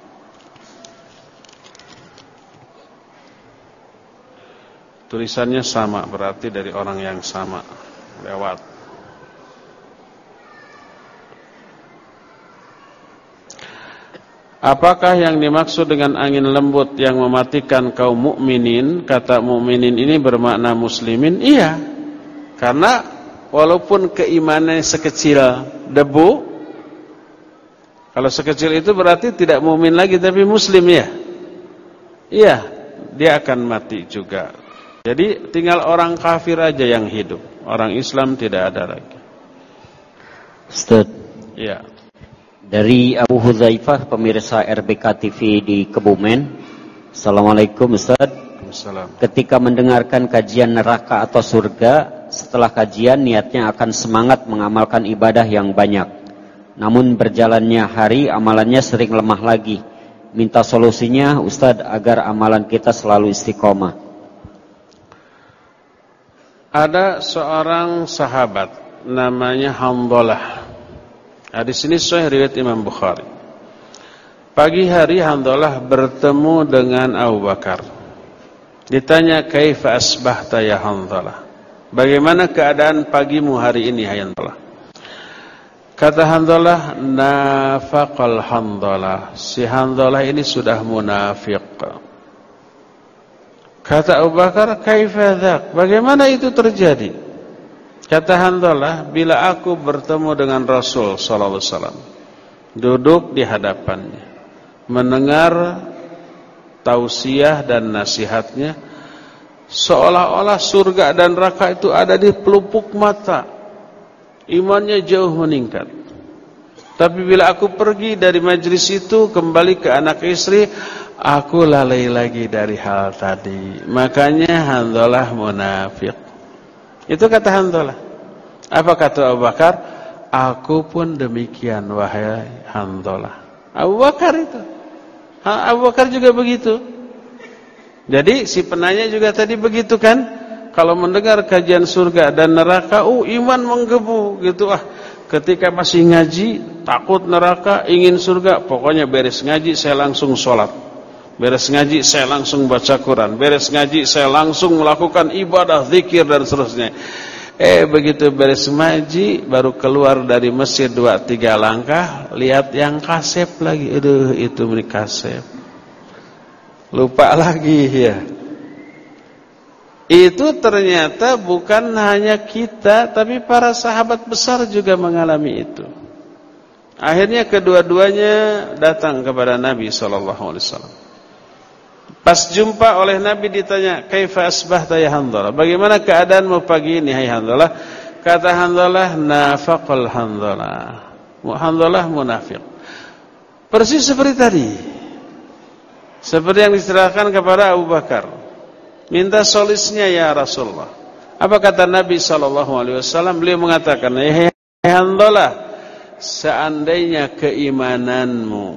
Tulisannya sama, berarti dari orang yang sama. Lewat. Apakah yang dimaksud dengan angin lembut yang mematikan kaum mukminin? Kata mukminin ini bermakna muslimin. Iya. Karena walaupun keimanannya sekecil debu, kalau sekecil itu berarti tidak mukmin lagi tapi muslim ya. Iya, dia akan mati juga. Jadi tinggal orang kafir aja yang hidup. Orang Islam tidak ada lagi. Ustaz. Iya. Dari Abu Hudzaifah, pemirsa R B K T V di Kebumen. Assalamualaikum Ustaz. Assalamualaikum. Ketika mendengarkan kajian neraka atau surga, setelah kajian niatnya akan semangat mengamalkan ibadah yang banyak. Namun berjalannya hari amalannya sering lemah lagi. Minta solusinya Ustaz agar amalan kita selalu istiqomah. Ada seorang sahabat namanya Handalah. Hadis ini sahih riwayat Imam Bukhari. Pagi hari Handalah bertemu dengan Abu Bakar. Ditanya, "Kaifa asbahta ya Handalah?" Bagaimana keadaan pagimu hari ini hai Handalah? Kata Handalah, "Nafaqal Handalah." Si Handalah ini sudah munafik. Kata Abu Bakar, "Kaifa dzak?" Bagaimana itu terjadi? Kata Handalah, bila aku bertemu dengan Rasul sallallahu alaihi wasallam, duduk di hadapannya, mendengar tausiah dan nasihatnya, seolah-olah surga dan neraka itu ada di pelupuk mata. Imannya jauh meningkat. Tapi bila aku pergi dari majlis itu, kembali ke anak istri, aku lalai lagi dari hal tadi. Makanya Handalah munafik. Itu kata Handalah. Apa kata Abu Bakar? Aku pun demikian wahai Handalah. Abu Bakar itu. Abu Bakar juga begitu. Jadi si penanya juga tadi begitu kan? Kalau mendengar kajian surga dan neraka, oh iman menggebu gitu ah. Ketika masih ngaji, takut neraka, ingin surga, pokoknya beres ngaji saya langsung sholat. Beres ngaji saya langsung baca Quran. Beres ngaji saya langsung melakukan ibadah, zikir dan seterusnya. Eh begitu beres ngaji baru keluar dari masjid dua tiga langkah, lihat yang kasep lagi. Aduh itu ini kasep. Lupa lagi ya. Itu ternyata bukan hanya kita, tapi para sahabat besar juga mengalami itu. Akhirnya kedua-duanya datang kepada Nabi sallallahu alaihi wasallam. Pas jumpa oleh Nabi ditanya, "Kaifa asbahta ya Hanzalah?" Bagaimana keadaanmu pagi ini hai Hanzalah? Kata Hanzalah, "Nafaqal Hanzalah." Hanzalah munafik. Persis seperti tadi. Seperti yang diserahkan kepada Abu Bakar. Minta solusnya ya Rasulullah. Apa kata Nabi sallallahu alaihi wasallam? Beliau mengatakan, "Hai Hanzalah, seandainya keimananmu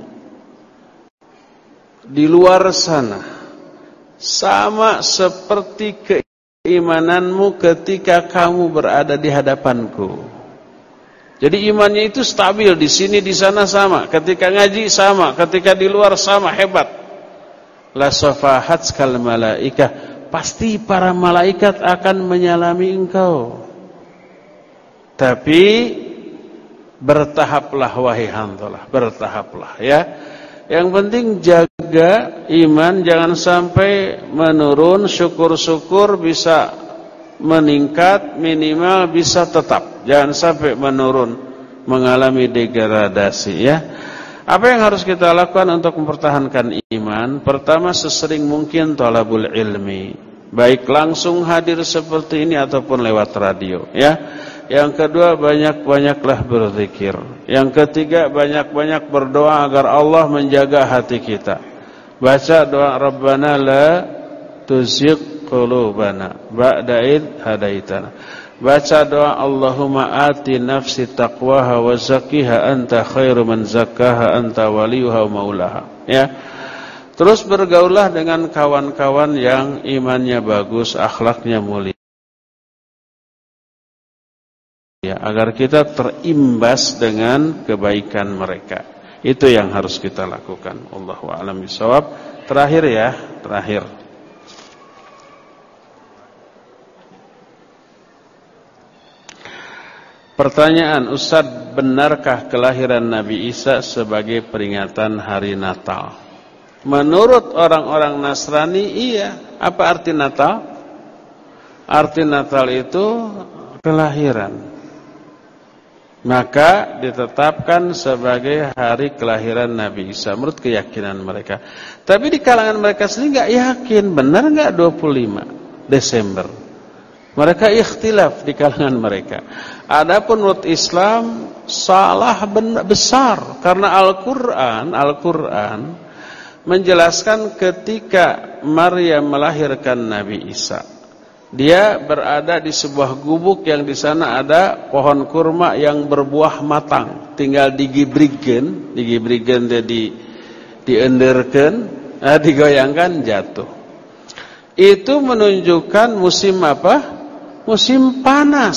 di luar sana sama seperti keimananmu ketika kamu berada di hadapanku." Jadi imannya itu stabil, di sini di sana sama, ketika ngaji sama, ketika di luar sama, hebat. La safahatskal malaikah, pasti para malaikat akan menyalami engkau. Tapi bertahaplah wahai Hanzalah, bertahaplah ya. Yang penting jaga iman, jangan sampai menurun, syukur-syukur bisa meningkat, minimal bisa tetap. Jangan sampai menurun, mengalami degradasi ya. Apa yang harus kita lakukan untuk mempertahankan iman? Pertama, sesering mungkin thalabul ilmi, baik langsung hadir seperti ini ataupun lewat radio ya. Yang kedua, banyak-banyaklah berzikir. Yang ketiga, banyak-banyak berdoa agar Allah menjaga hati kita. Baca doa Rabbana la tuzigh qulubana ba'da id hadaitana. Baca doa Allahumma ati nafsi taqwaha wa zakkiha anta khairu man zakkaha anta waliyuha wa maulaha ya. Terus bergaullah dengan kawan-kawan yang imannya bagus, akhlaknya mulia ya, agar kita terimbas dengan kebaikan mereka. Itu yang harus kita lakukan. Allahu a'lam bishawab. Terakhir ya, terakhir. Pertanyaan, Ustaz, benarkah kelahiran Nabi Isa sebagai peringatan hari Natal? Menurut orang-orang Nasrani, iya. Apa arti Natal? Arti Natal itu kelahiran. Maka ditetapkan sebagai hari kelahiran Nabi Isa menurut keyakinan mereka. Tapi di kalangan mereka sendiri enggak yakin benar enggak dua puluh lima Desember. Mereka ikhtilaf di kalangan mereka. Adapun menurut Islam salah benar, besar, karena Al-Qur'an Al-Qur'an menjelaskan ketika Maryam melahirkan Nabi Isa, dia berada di sebuah gubuk yang di sana ada pohon kurma yang berbuah matang, tinggal digibrigen, digibrigen dia di dienderkeun, nah, digoyangkan jatuh. Itu menunjukkan musim apa? Musim panas.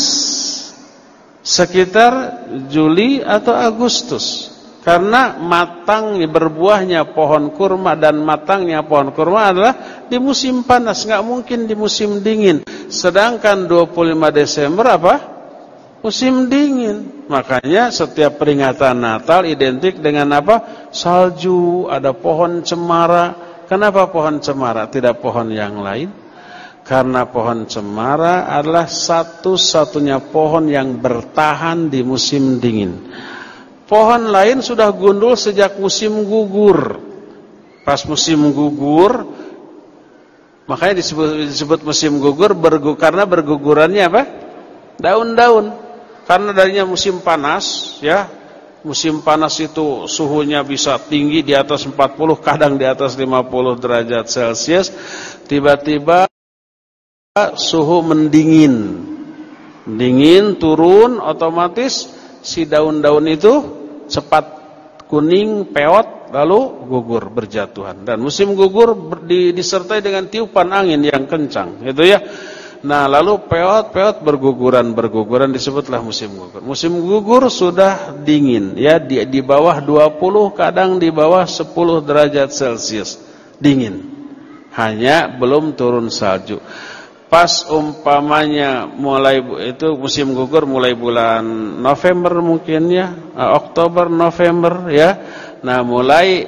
Sekitar Juli atau Agustus. Karena matangnya berbuahnya pohon kurma dan matangnya pohon kurma adalah di musim panas, enggak mungkin di musim dingin. Sedangkan dua puluh lima Desember apa? Musim dingin. Makanya setiap peringatan Natal identik dengan apa? Salju, ada pohon cemara. Kenapa pohon cemara, tidak pohon yang lain? Karena pohon cemara adalah satu-satunya pohon yang bertahan di musim dingin. Pohon lain sudah gundul sejak musim gugur. Pas musim gugur, makanya disebut, disebut musim gugur bergu, karena bergugurannya apa? Daun-daun. Karena darinya musim panas, ya. Musim panas itu suhunya bisa tinggi di atas empat puluh, kadang di atas lima puluh derajat Celcius. Tiba-tiba suhu mendingin. Dingin turun, otomatis si daun-daun itu cepat kuning, peot, lalu gugur, berjatuhan. Dan musim gugur disertai dengan tiupan angin yang kencang, gitu ya. Nah, lalu peot-peot berguguran, berguguran disebutlah musim gugur. Musim gugur sudah dingin, ya, di, di bawah dua puluh, kadang di bawah sepuluh derajat Celcius, dingin. Hanya belum turun salju. Pas umpamanya mulai itu musim gugur mulai bulan November mungkin ya, Oktober November ya. Nah, mulai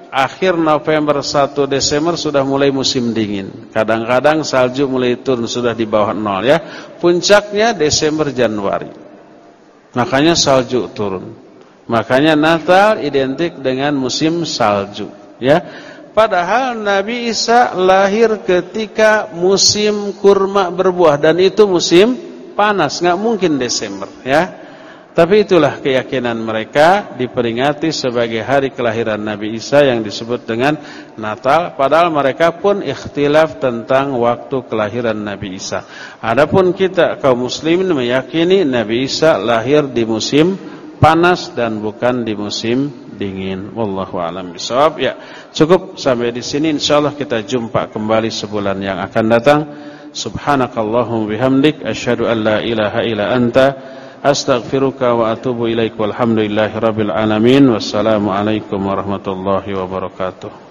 akhir November satu Desember sudah mulai musim dingin. Kadang-kadang salju mulai turun sudah di bawah nol ya. Puncaknya Desember Januari. Makanya salju turun. Makanya Natal identik dengan musim salju ya. Padahal Nabi Isa lahir ketika musim kurma berbuah dan itu musim panas, enggak mungkin Desember ya. Tapi itulah keyakinan mereka diperingati sebagai hari kelahiran Nabi Isa yang disebut dengan Natal. Padahal mereka pun ikhtilaf tentang waktu kelahiran Nabi Isa. Adapun kita kaum muslimin meyakini Nabi Isa lahir di musim panas dan bukan di musim dingin. Wallahu a'lam bishawab. Ya, cukup sampai di sini. Insyaallah kita jumpa kembali sebulan yang akan datang. Subhanakallahumma bihamdik asyhadu an la ilaha illa anta astaghfiruka wa atubu ilaik. Walhamdulillahi rabbil alamin. Wassalamu alaikum warahmatullahi wabarakatuh.